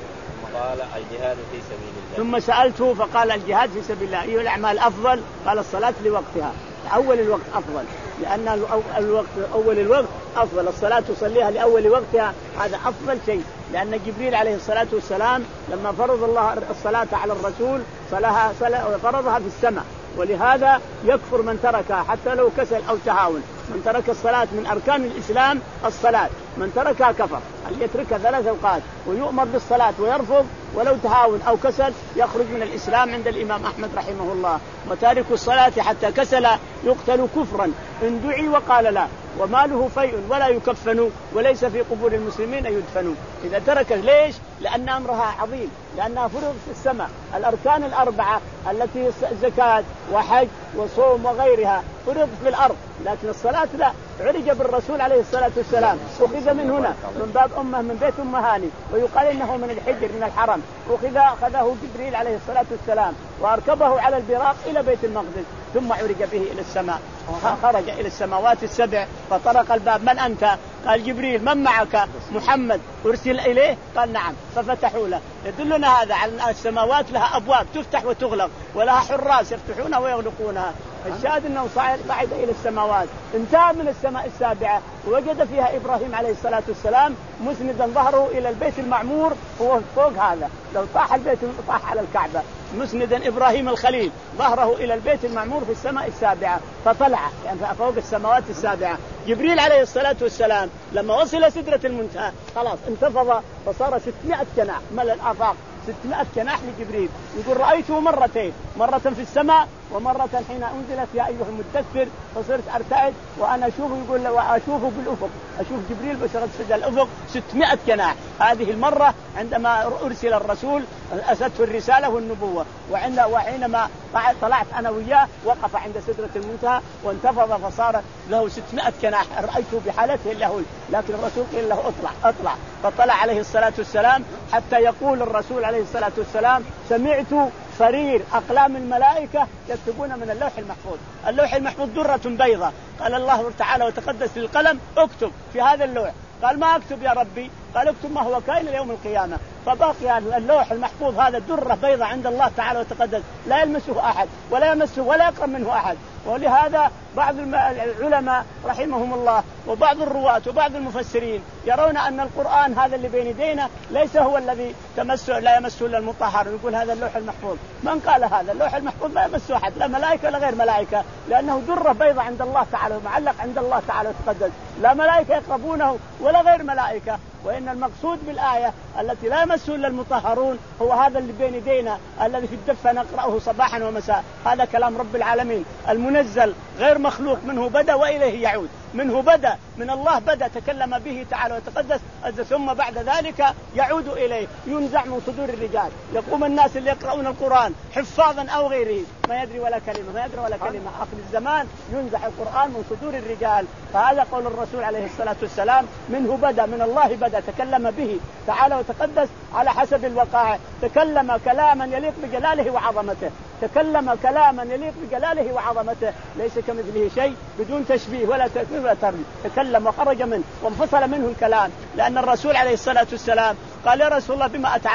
ثم قال الجهاد في سبيل الله. ثم سألته فقال الجهاد في سبيل الله. أي الأعمال أفضل؟ قال الصلاة لوقتها أول الوقت أفضل لأن الوقت أول الوقت أفضل الصلاة تصليها لأول وقتها هذا أفضل شيء لأن جبريل عليه الصلاة والسلام لما فرض الله الصلاة على الرسول صلاها فرضها في السماء ولهذا يكفر من تركها حتى لو كسل أو تهاون. من ترك الصلاة من أركان الإسلام الصلاة من تركها كفر. اللي يتركها ثلاث أوقات ويؤمر بالصلاة ويرفض ولو تهاون أو كسل يخرج من الإسلام عند الإمام أحمد رحمه الله. وتارك الصلاة حتى كسل يقتل كفرا إن دعي وقال لا وماله فيء ولا يكفن وليس في قبور المسلمين يدفنوا. إذا ترك ليش؟ لأن أمرها عظيم لأنها فرض في السماء. الأركان الأربعة التي زكاة وحج وصوم وغيرها فرض في الأرض لكن الصلاة لا. عرج بالرسول عليه الصلاة والسلام أخذ من هنا من باب أمه من بيت أم هاني ويقال إنه من الحجر من الحرم أخذ أخذه جبريل عليه الصلاة والسلام وأركبه على البراق إلى بيت المقدس ثم عرج به إلى السماء خرج إلى السماوات السبع فطرق الباب. من أنت؟ قال جبريل. من معك؟ محمد أرسل إليه. قال نعم ففتحوا له. يدلنا هذا على أن السماوات لها أبواب تفتح وتغلق ولها حراس يفتحونها ويغلقونها. الشاهد أنه صعد إلى السماوات انتهى من السماء السابعة ووجد فيها إبراهيم عليه الصلاة والسلام مسندا ظهره إلى البيت المعمور هو فوق هذا لو طاح البيت طاح على الكعبة. مسندا إبراهيم الخليل ظهره إلى البيت المعمور في السماء السابعة فطلع يعني فوق السماوات السابعة. جبريل عليه الصلاة والسلام لما وصل سدرة المنتهى خلاص انتفض فصار ستمائة جناح ملأ الآفاق ستمائة جناح لجبريل. يقول رأيته مرتين مرة في السماء ومرة حين أنزلت يا أيها المدثر فصرت أرتعد وأنا أشوفه يقول وأشوفه بالأفق أشوف جبريل بشرت سد الأفق ستمائة جناح. هذه المرة عندما أرسل الرسول أسدته الرسالة والنبوة وعند وحينما طلعت أنا وياه وقف عند سدرة المنتهى وانتفض فصار له ستمائة جناح. رأيته بحالته له لكن الرسول قال له اطلع اطلع فطلع عليه الصلاة والسلام حتى يقول الرسول عليه الصلاة والسلام سمعت صرير أقلام الملائكة يكتبون من اللوح المحفوظ. اللوح المحفوظ درة بيضاء. قال الله تعالى وتقدس للقلم اكتب في هذا اللوح. قال ما اكتب يا ربي. قال اكتب ما هو كائن ليوم القيامة. فبقي اللوح المحفوظ هذا درة بيضاء عند الله تعالى وتقدس لا يلمسه أحد ولا يمسه ولا يقرب منه أحد. ولهذا بعض العلماء رحمهم الله وبعض الرواة وبعض المفسرين يرون أن القرآن هذا اللي بين يدينا ليس هو الذي تمسه لا يمسه إلا المطهر. يقول هذا اللوح المحفوظ. من قال هذا؟ اللوح المحفوظ لا يمسه أحد لا ملائكة ولا غير ملائكة لأنه درة بيضاء عند الله تعالى ومعلق عند الله تعالى وتقدس لا ملائكة يقربونه ولا غير ملائكة. وإن المقصود بالآية التي لا يمسه إلا المطهرون هو هذا اللي بين يدينا الذي في الدفة نقرأه صباحا ومساء. هذا كلام رب العالمين المنزل غير مخلوق منه بدأ وإليه يعود. منه بدأ من الله بدأ تكلم به تعالى وتقدس ثم بعد ذلك يعود إليه ينزع من صدور الرجال. يقوم الناس اللي يقرؤون القرآن حفاظا أو غيره ما يدري ولا كلمة ما يدري ولا كلمة. آخر الزمان ينزع القرآن من صدور الرجال. فهذا قول الرسول عليه الصلاة والسلام منه بدأ من الله بدأ تكلم به تعالى وتقدس على حسب الوقائع. تكلم كلاما يليق بجلاله وعظمته تكلم كلاما يليق بجلاله وعظمته ليس كمثله شيء بدون تشبيه ولا تكميل ولا ترمي. تكلم وخرج منه وانفصل منه الكلام. لأن الرسول عليه الصلاة والسلام قال يا رسول الله بما أتعبد؟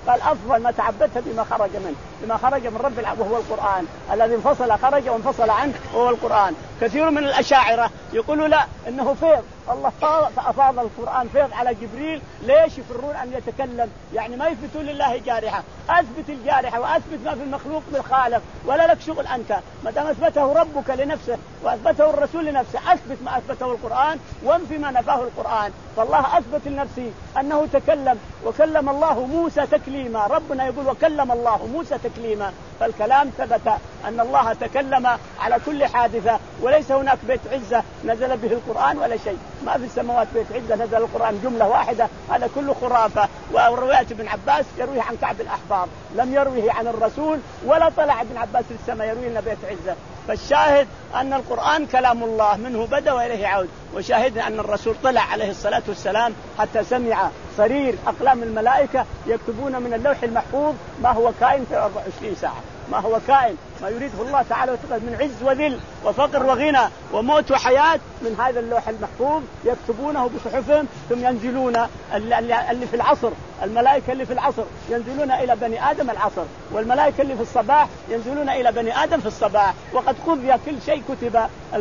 قال أفضل ما تعبدت بما خرج منه، بما خرج من رب العالمين وهو القرآن الذي انفصل خرج وانفصل عنه وهو القرآن. كثير من الأشاعرة يقولوا لا إنه فيض، الله فأفاض القرآن فيض على جبريل. ليش يفرون أن يتكلم؟ يعني ما يثبتون لله جارحة. أثبت الجارحة وأثبت ما في المخلوق بالخالق، ولا لك شغل أنت ما دام أثبته ربك لنفسه وأثبته الرسول لنفسه. أثبت ما أثبته القرآن وانفي ما نفاه القرآن. فالله أثبت لنفسه أنه تكلم، وكلم الله موسى تكليما. ربنا يقول وكلم الله موسى تكليما، فالكلام ثبت أن الله تكلم على كل حادثة، وليس هناك بيت عزة نزل به القرآن ولا شيء. ما في السماوات بيت عزة نزل القرآن جملة واحدة، هذا كله خرافة. ورواية ابن عباس يرويه عن كعب الأحبار، لم يرويه عن الرسول، ولا طلع ابن عباس في السماء يروي لنا بيت عزة. فالشاهد أن القرآن كلام الله منه بدأ وإليه عود. وشاهدنا أن الرسول طلع عليه الصلاة والسلام حتى سمع صرير أقلام الملائكة يكتبون من اللوح المحفوظ ما هو كائن في أربع وعشرين ساعة، ما هو كائن ما يريده الله تعالى من عز وذل وفقر وغنى وموت وحياة من هذا اللوح المحفوظ، يكتبونه بصحفهم ثم ينزلون اللي في العصر. الملائكة اللي في العصر ينزلون إلى بني آدم العصر، والملائكة اللي في الصباح ينزلون إلى بني آدم في الصباح. وقد قضي كل شيء كتب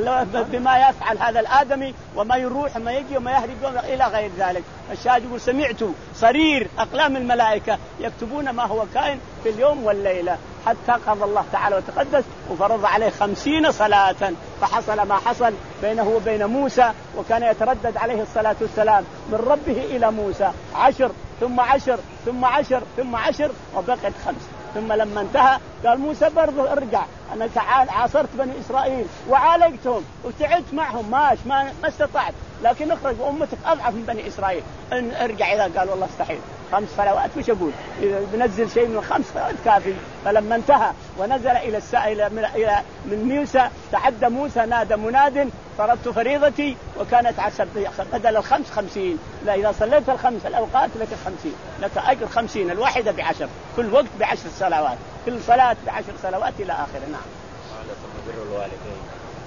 بما يفعل هذا الآدمي وما يروح وما يجي وما يهرب إلى غير ذلك. الشاهد يقول سمعت صرير أقلام الملائكة يكتبون ما هو كائن في اليوم والليلة، حتى قضى الله تعالى وتقدس وفرض عليه خمسين صلاة. فحصل ما حصل بينه وبين موسى، وكان يتردد عليه الصلاة والسلام من ربه إلى موسى عشر ثم عشر ثم عشر ثم عشر وبقت خمس. ثم لما انتهى قال موسى برضه ارجع، أنا عاصرت بني إسرائيل وعالجتهم وتعبت معهم ماش ما, ما استطعت، لكن اخرج وأمتك أضعف من بني إسرائيل، ان ارجع. إذا قال والله استحيل خمس صلوات مش أقول بنزل شيء من خمس صلوات كافي. فلما انتهى ونزل إلى السائل إلى من موسى تعدى موسى نادى مناد فرضت فريضتي وكانت عشر بدل الخمس خمسين. لا إذا صليت الخمس الأوقات لك خمسين، لك أجر خمسين، الواحدة بعشر، كل وقت بعشر صلوات، كل صلاة بعشر صلوات إلى آخره. نعم. قال ثم بر الوالدين.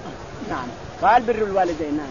نعم قال بر الوالدين. نعم.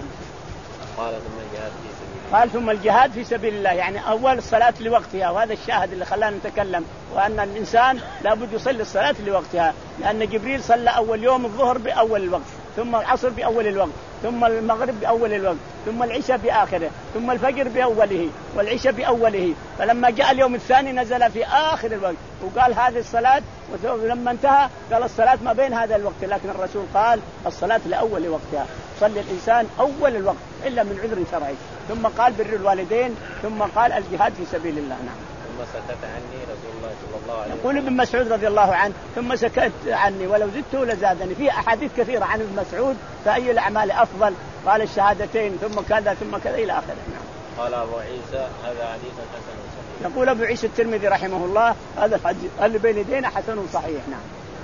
قال ثم الجهاد في سبيل الله. قال ثم الجهاد في سبيل الله، يعني أول الصلاة لوقتها، وهذا الشاهد اللي خلانا نتكلم، وأن الإنسان لابد يصلي الصلاة لوقتها، لأن جبريل صلى أول يوم الظهر بأول الوقت، ثم العصر بأول الوقت، ثم المغرب بأول الوقت، ثم العشاء بآخره، ثم الفجر بأوله، والعشاء بأوله. فلما جاء اليوم الثاني نزل في آخر الوقت وقال هذه الصلاة، ولما انتهى قال الصلاة ما بين هذا الوقت. لكن الرسول قال الصلاة لأول وقتها، صلي الإنسان أول الوقت إلا من عذر شرعي. ثم قال بر الوالدين، ثم قال الجهاد في سبيل الله. نعم. ثم سكت عني رسول الله صلى الله عليه وسلم. يقول ابن مسعود رضي الله عنه ثم سكت عني ولو زدته لزادني. في أحاديث كثيرة عن ابن مسعود فأي الأعمال أفضل؟ قال الشهادتين ثم كذا ثم كذا إلى آخره. نعم. قال أبو عيسى هذا حديث حسن صحيح. يقول أبو عيسى الترمذي رحمه الله هذا الحديث اللي بين يدينا حسن صحيح. نعم.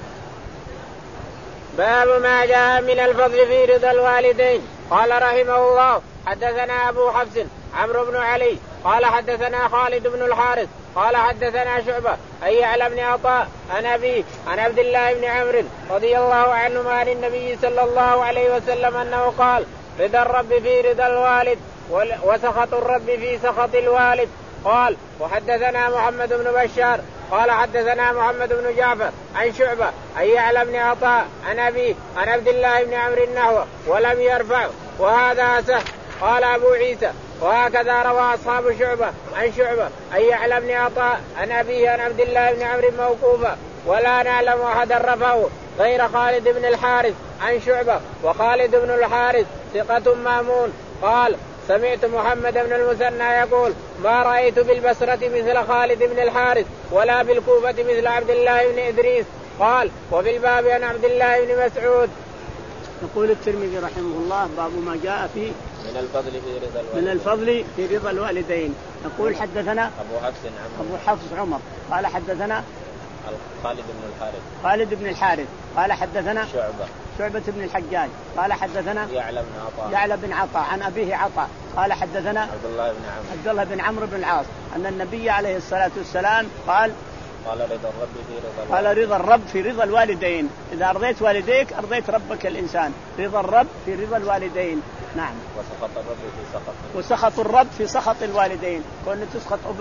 باب ما جاء من الفضل في رضا الوالدين. قال رحمه الله حدثنا أبو حفص عمرو بن علي قال حدثنا خالد بن الحارث قال حدثنا شعبة أي على ابن عطاء عن أبيه عن عبد الله بن عمرو رضي الله عنهما عن النبي صلى الله عليه وسلم أنه قال رضا الرب في رضا الوالد وسخط الرب في سخط الوالد. قال وحدثنا محمد بن بشار قال حدثنا محمد بن جعفر عن شعبة أي على ابن عطاء عن أبيه عن عبد الله بن عمرو النحو ولم يرفع وهذا سهل. قال أبو عيسى وهكذا روى أصحاب شعبة عن شعبة أي على ابن عطاء عن أبيه عن عبد الله بن عمرو موقوفا ولا نعلم أحدا رفعه غير خالد بن الحارث عن شعبة. وخالد بن الحارث ثقة مامون. قال سمعت محمد بن المثنى يقول ما رأيت بالبصرة مثل خالد بن الحارث ولا بالكوفة مثل عبد الله بن إدريس. قال وفي الباب عن عبد الله بن مسعود. يقول الترمذي رحمه الله باب ما جاء في من الفضل في رضا الوالدين. من الفضل في رضا الوالدين. يقول حدثنا أبو حفص عمر أبو حفص عمر قال حدثنا خالد بن الحارث خالد بن الحارث قال حدثنا شعبة شعبة بن الحجاج قال حدثنا يعلى بن عطاء يعلى بن عطاء عن أبيه عطاء قال حدثنا عبد الله بن عمرو عبد الله بن عمرو بن العاص أن النبي عليه الصلاة والسلام قال قال رضا الرب في رضا قال رضا الرب في رضا الوالدين. إذا أرضيت والديك أرضيت ربك الإنسان. رضا الرب في رضا الوالدين. نعم. وسخط الرب في سخط وسخط الرب في سخط الوالدين. وأن تسخط أبوك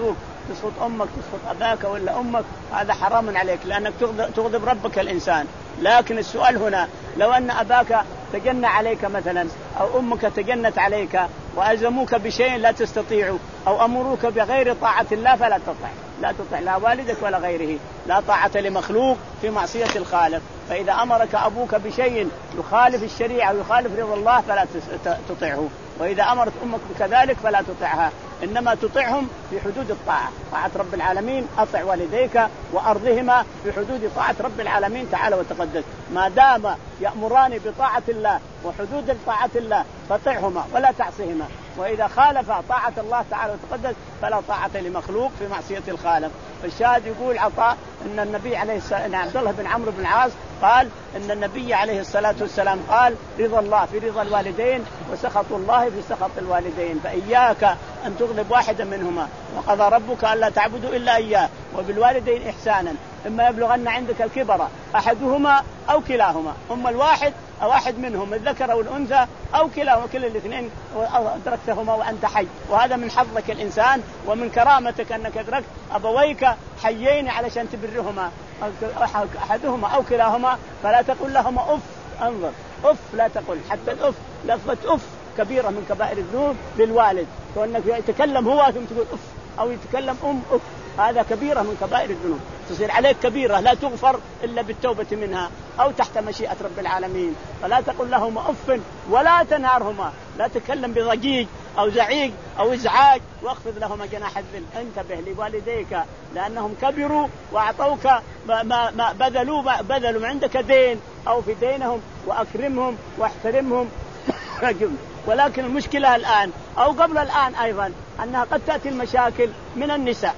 تسقط أمك تسقط أباك ولا أمك، هذا حرام عليك لأنك تغضب ربك الإنسان. لكن السؤال هنا لو أن أباك تجنى عليك مثلا أو أمك تجنت عليك وألزموك بشيء لا تستطيع أو أمروك بغير طاعة الله فلا تطع، لا تطع لا والدك ولا غيره، لا طاعة لمخلوق في معصية الخالق. فإذا أمرك أبوك بشيء يخالف الشريعة ويخالف رضا الله فلا تطعه، وإذا أمرت أمك بكذلك فلا تطعها، إنما تطعهم في حدود الطاعة، طاعة رب العالمين. أطع والديك وأرضهما في حدود طاعة رب العالمين تعالى وتقدس، ما دام يأمران بطاعة الله وحدود طاعة الله فطعهما ولا تعصهما، وإذا خالف طاعة الله تعالى وتقدس فلا طاعة لمخلوق في معصية الخالق. فالشاهد يقول عطاء أن النبي عليه السلام عبد الله بن عمرو بن العاص قال أن النبي عليه الصلاة والسلام قال رضا الله في رضا الوالدين وسخط الله في سخط الوالدين، فإياك أن تغضب واحدا منهما، وقضى ربك ألا تعبدوا إلا إياه وبالوالدين إحسانا، إما يبلغن عندك الكبر أحدهما أو كلاهما، أما الواحد أو واحد منهم الذكر أو الأنثى أو كلاهما كل الاثنين أدركتهما وأنت حي، وهذا من حظك الإنسان ومن كرامتك أنك أدركت أبويك حيين علشان تبرهما أحدهما أو كلاهما، فلا تقل لهما أف. انظر أف لا تقل، حتى الأف لفظة أف كبيرة من كبائر الذنوب للوالد، وأنك يتكلم هو ثم تقول أف أو يتكلم أم أف، هذا كبيرة من كبائر الذنوب تصير عليك كبيرة لا تغفر إلا بالتوبة منها أو تحت مشيئة رب العالمين. فلا تقل لهما أف ولا تنهرهما، لا تكلم بضجيج أو زعيق أو إزعاج، واخفض لهما جناح الذل. انتبه لوالديك لأنهم كبروا وأعطوك ما, ما, ما بذلوا ما بذلوا ما عندك دين أو في دينهم، وأكرمهم واحترمهم. ولكن المشكلة الآن أو قبل الآن أيضا أنها قد تأتي المشاكل من النساء.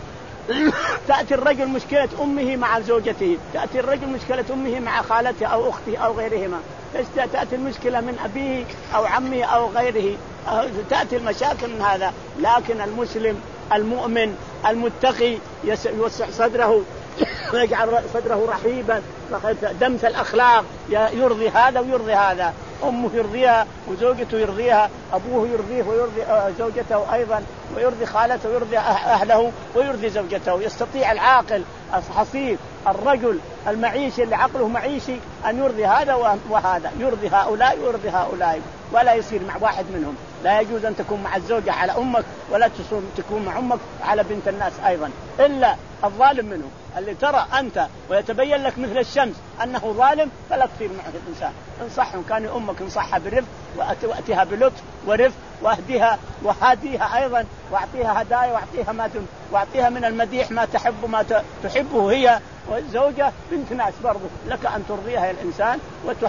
تأتي الرجل مشكلة أمه مع زوجته، تأتي الرجل مشكلة أمه مع خالته أو أخته أو غيرهما، تأتي المشكلة من أبيه أو عمه أو غيره، تأتي المشاكل من هذا. لكن المسلم المؤمن المتقي يوسع صدره ويجعل صدره رحيبا دمث الأخلاق، يرضي هذا ويرضي هذا، أمه يرضيها وزوجته يرضيها، أبوه يرضيه ويرضي زوجته أيضا، ويرضي خالته ويرضي أهله ويرضي زوجته. يستطيع العاقل الحصيف الرجل المعيشي اللي عقله معيشي أن يرضي هذا وهذا، يرضي هؤلاء ويرضي هؤلاء، ولا يصير مع واحد منهم. لا يجوز أن تكون مع الزوجة على أمك، ولا تكون مع أمك على بنت الناس أيضا، إلا الظالم منهم اللي ترى أنت ويتبين لك مثل الشمس أنه ظالم فلا تصير معه الإنسان. انصحهم، كان أمك انصحها بالرفق وأتيها بلطف ورفق، واهديها وهاديها أيضا، واعطيها هدايا واعطيها ما تم واعطيها من المديح ما تحب ما تحبه هي، والزوجة بنت ناس برضو لك أن ترضيها الإنسان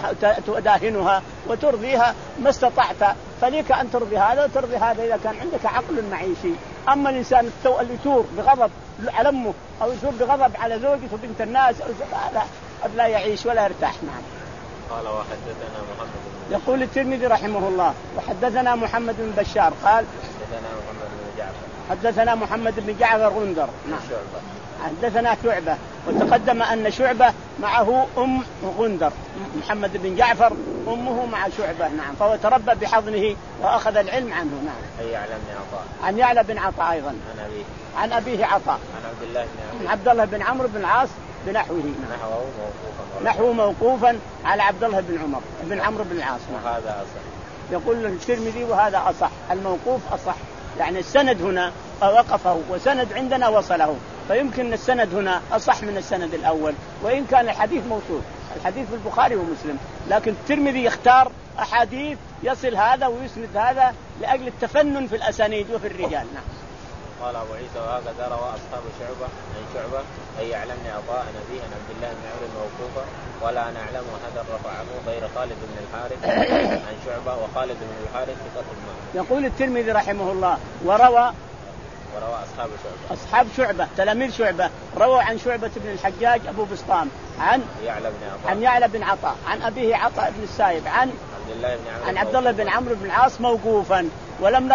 وتداهنها وترضيها ما استطعت، فليك أن ترضي هذا وترضي هذا إذا كان عندك عقل معيشي. أما الإنسان اللي يثور بغضب على أمه أو يثور بغضب على زوجته بنت الناس لا, لا يعيش ولا يرتاح. نعم. قال وحدثنا محمد بن يقول الترمذي رحمه الله وحدثنا محمد بن بشار قال حدثنا محمد بن جعفر حدثنا محمد بن جعفر غندر. نعم. حدثنا شعبة، وتقدم أن شعبة معه أم غندر، محمد بن جعفر أمه مع شعبة. نعم. فهو تربى بحضنه وأخذ العلم عنه. نعم. أي يعلى بن عطاء عن يعلى بن عطاء أيضا عن أبيه عن أبيه عطاء عن عبد الله بن عمرو عن عبد الله بن عمرو بن العاص بنحوه. نحوه موقوفا نحوه موقوفا على عبد الله بن عمر بن عمرو بن العاص. وهذا أصح. يقول الترمذي وهذا أصح، الموقوف أصح، يعني السند هنا وقفه وسند عندنا وصله، فيمكن السند هنا أصح من السند الأول، وإن كان الحديث موصول، الحديث في البخاري ومسلم، لكن الترمذي يختار أحاديث يصل هذا ويسند هذا لأجل التفنن في الأسانيد وفي الرجال. نعم. قال أبو عيسى وهكذا روى أصحاب شعبة عن شعبة أي يعلمني عطاء نبي عن عبد الله بن عمرو موقوفا، ولا نعلم أحدا رفعه غير خالد بن الحارث عن شعبة، وخالد بن الحارث ثقة معه. يقول الترمذي رحمه الله وروى وروى أصحاب شعبة أصحاب شعبة تلاميذ شعبة رووا عن شعبة بن الحجاج أبو بسطام عن يعلى بن عطاء عن يعلى بن عطاء عن أبيه عطاء بن السائب عن عبد الله بن عمرو عن عبد الله بن عمرو بن العاص موقوفا، ولم نرى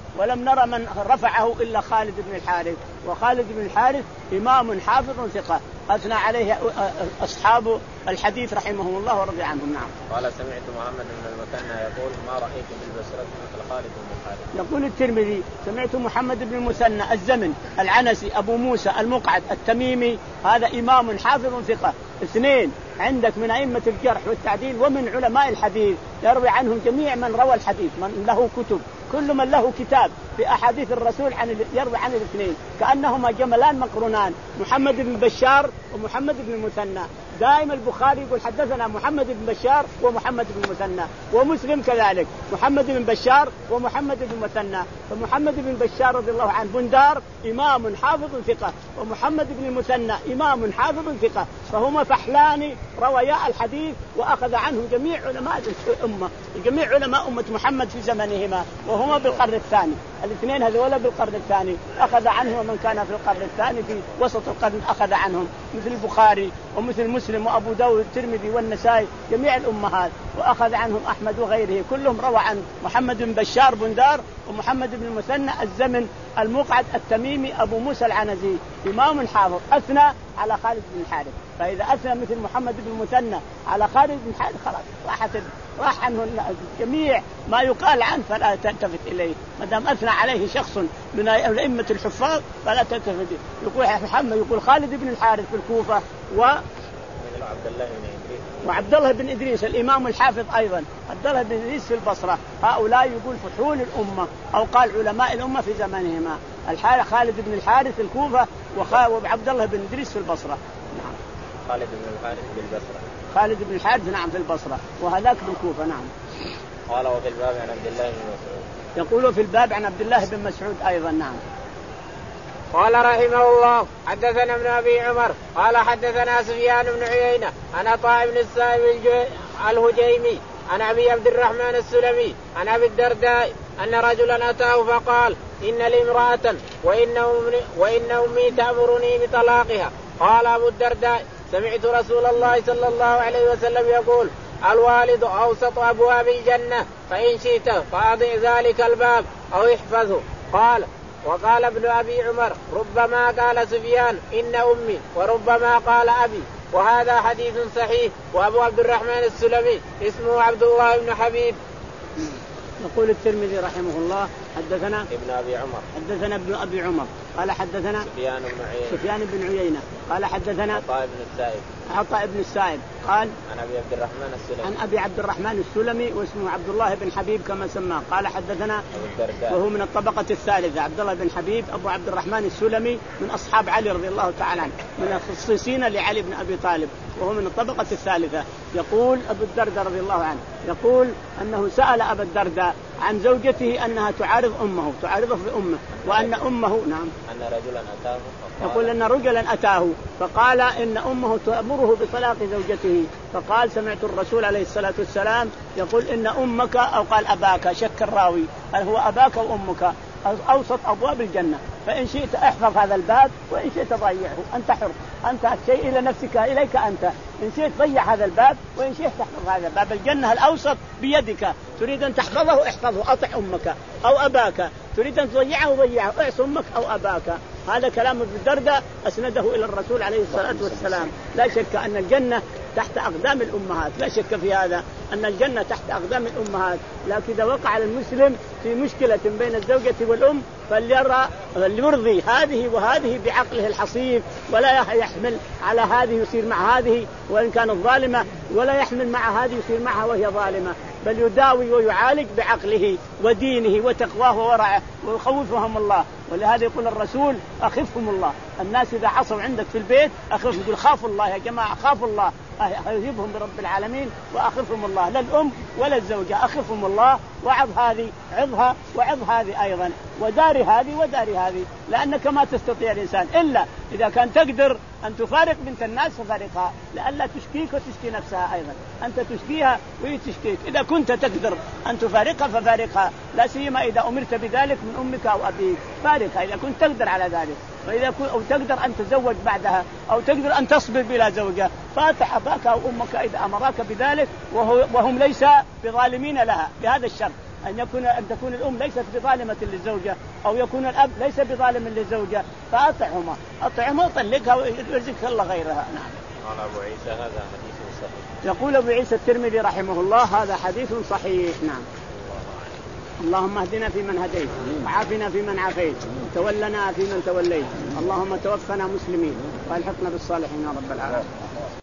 ولم نرى من رفعه إلا خالد بن الحارث. وخالد بن الحارث إمام حافظ ثقة أثنى عليه أصحاب الحديث رحمهم الله ورضي عنهم. نعم. قال سمعت محمد بن المثنى يقول ما رأيت بالبصرة مثل خالد بن الحارث. يقول الترمذي سمعت محمد بن المثنى الزمن العنسي أبو موسى المقعد التميمي هذا إمام حافظ ثقة. اثنين عندك من أئمة الجرح والتعديل ومن علماء الحديث يروي عنهم جميع من روى الحديث من له كتب كل من له كتاب في أحاديث الرسول عن يروي عن الاثنين كأنهما جملان مقرونان محمد بن بشار ومحمد بن المثنى. دائما البخاري يقول حدثنا محمد بن بشار ومحمد بن المثنى ومسلم كذلك محمد بن بشار ومحمد بن المثنى. فمحمد بن بشار رضي الله عنه بندار إمام حافظ ثقة ومحمد بن المثنى إمام حافظ ثقة فهما فحلان روايا الحديث وأخذ عنهم جميع علماء الأمة جميع علماء أمة محمد في زمنهما وهما بالقرن الثاني. الاثنين هذولا بالقرن الثاني أخذ عنهم من كان في القرن الثاني في وسط القرن أخذ عنهم مثل البخاري ومثل مسلم وأبو داود الترمذي والنسائي جميع الأمهات وأخذ عنهم أحمد وغيره كلهم روى عن محمد بن بشار بندار ومحمد بن المثنى الزمن المقعد التميمي أبو موسى العنزي إمام حافظ أثنى على خالد بن الحارث. فإذا أثنى مثل محمد بن المثنى على خالد بن الحارث خلاص راحت راح عنه جميع ما يقال عنه فلا تلتفت إليه ما دام أثنى عليه شخص من أئمة الحفاظ فلا تلتفت. يقول محمد يقول خالد بن الحارث في الكوفة و عبد الله بن إدريس وعبد الله بن إدريس الإمام الحافظ أيضا عبد الله بن إدريس في البصرة. هؤلاء يقول فحول الأمة أو قال علماء الأمة في زمانهما الحارث خالد بن الحارث في الكوفة وعبد الله بن إدريس في البصرة. نعم. خالد بن الحارث بالبصرة خالد بن الحارث نعم في البصرة وهذاك بالكوفة. نعم. قال وفي الباب عن عبد الله بن مسعود يقول في الباب عن عبد الله بن مسعود أيضا. نعم. قال رحمه الله حدثنا ابن أبي عمر قال حدثنا سفيان بن عيينة عن عطاء بن السائب الهجيمي عن أبي عبد الرحمن السلمي عن أبي الدرداء أن رجلا أتاه فقال إن لي امرأة وإن أمي, وإن أمي تأمرني بطلاقها. قال أبو الدرداء سمعت رسول الله صلى الله عليه وسلم يقول الوالد أوسط أبواب الجنة فإن شئت فأضع ذلك الباب أو احفظه. قال وقال ابن أبي عمر ربما قال سفيان إن أمي وربما قال أبي وهذا حديث صحيح. وأبو عبد الرحمن السلمي اسمه عبد الله بن حبيب. يقول الترمذي رحمه الله حدثنا ابن أبي عمر حدثنا ابن أبي عمر قال حدثنا سفيان بن عيينة سفيان بن عيينة قال حدثنا عطاء بن السائب عطاء بن السائب قال عن أبي عبد الرحمن السلمي عن أبي عبد الرحمن السلمي واسمه عبد الله بن حبيب كما سماه. قال حدثنا وهو من الطبقة الثالثة عبد الله بن حبيب أبو عبد الرحمن السلمي من أصحاب علي رضي الله تعالى عنه من الخصيصين لعلي بن أبي طالب وهو من الطبقة الثالثة. يقول أبو الدرداء رضي الله عنه يقول أنه سأل أبا الدرداء عن زوجته أنها تعارض أمه تعارضه في أمه وأن أمه نعم أن رجلا أتاه يقول أن رجلا أتاه فقال إن أمه تأمره بطلاق زوجته. فقال سمعت الرسول عليه الصلاة والسلام يقول إن أمك أو قال أباك شك الراوي هل هو أباك وأمك أوسط أبواب الجنة فإن شئت احفظ هذا الباب وإن شئت ضيعه أنت حر أنت الشيء إلى نفسك إليك أنت إن شئت ضيع هذا الباب وإن شئت تحفظ هذا باب الجنة الأوسط بيدك تريد أن تحفظه احفظه أطع أمك أو أباك تريد أن تضيعه ضيعه اعص أمك أو أباك. هذا كلام ابن الدرداء أسنده إلى الرسول عليه الصلاة والسلام. لا شك أن الجنة تحت أقدام الأمهات لا شك في هذا أن الجنة تحت أقدام الأمهات. لكن إذا وقع على المسلم في مشكلة بين الزوجة والأم فليرى فليرضي هذه وهذه بعقله الحصيف ولا يحمل على هذه يصير مع هذه وإن كانت ظالمة ولا يحمل مع هذه يصير معها وهي ظالمة بل يداوي ويعالج بعقله ودينه وتقواه وورعه ويخوفهم الله. ولهذا يقول الرسول أخفهم الله. الناس إذا عصوا عندك في البيت أخفهم يقول خافوا الله يا جماعة خافوا الله أخذهم برب العالمين وأخفهم الله لا الأم ولا الزوجة أخفهم الله وعظ هذه عظها وعظ هذه أيضا وداري هذه وداري هذه لأنك ما تستطيع الإنسان إلا إذا كان تقدر أن تفارق بنت الناس ففارقها لألا تشكيك وتشكي نفسها أيضا أنت تشكيها وهي تشكيك. إذا كنت تقدر أن تفارقها ففارقها لا سيما إذا أمرت بذلك من أمك أو أبيك فارقها إذا كنت تقدر على ذلك. وإذا كنت أو تقدر أن تزوج بعدها أو تقدر أن تصبر بلا زوجة فاتح أباك أو أمك إذا أمرك بذلك وهو وهم ليس بظالمين لها بهذا الشرط أن يكون أن تكون الأم ليست بظالمة للزوجة أو يكون الأب ليس بظالم للزوجة فأطعهما أطعهما وطلقها ويرزقك الله غيرها. نعم. قال أبو عيسى هذا حديث صحيح. يقول أبو عيسى الترمذي رحمه الله هذا حديث صحيح. نعم. اللهم اهدنا فيمن هديت وعافنا فيمن عافيت وتولنا فيمن توليت اللهم توفنا مسلمين والحقنا بالصالحين يا رب العالمين.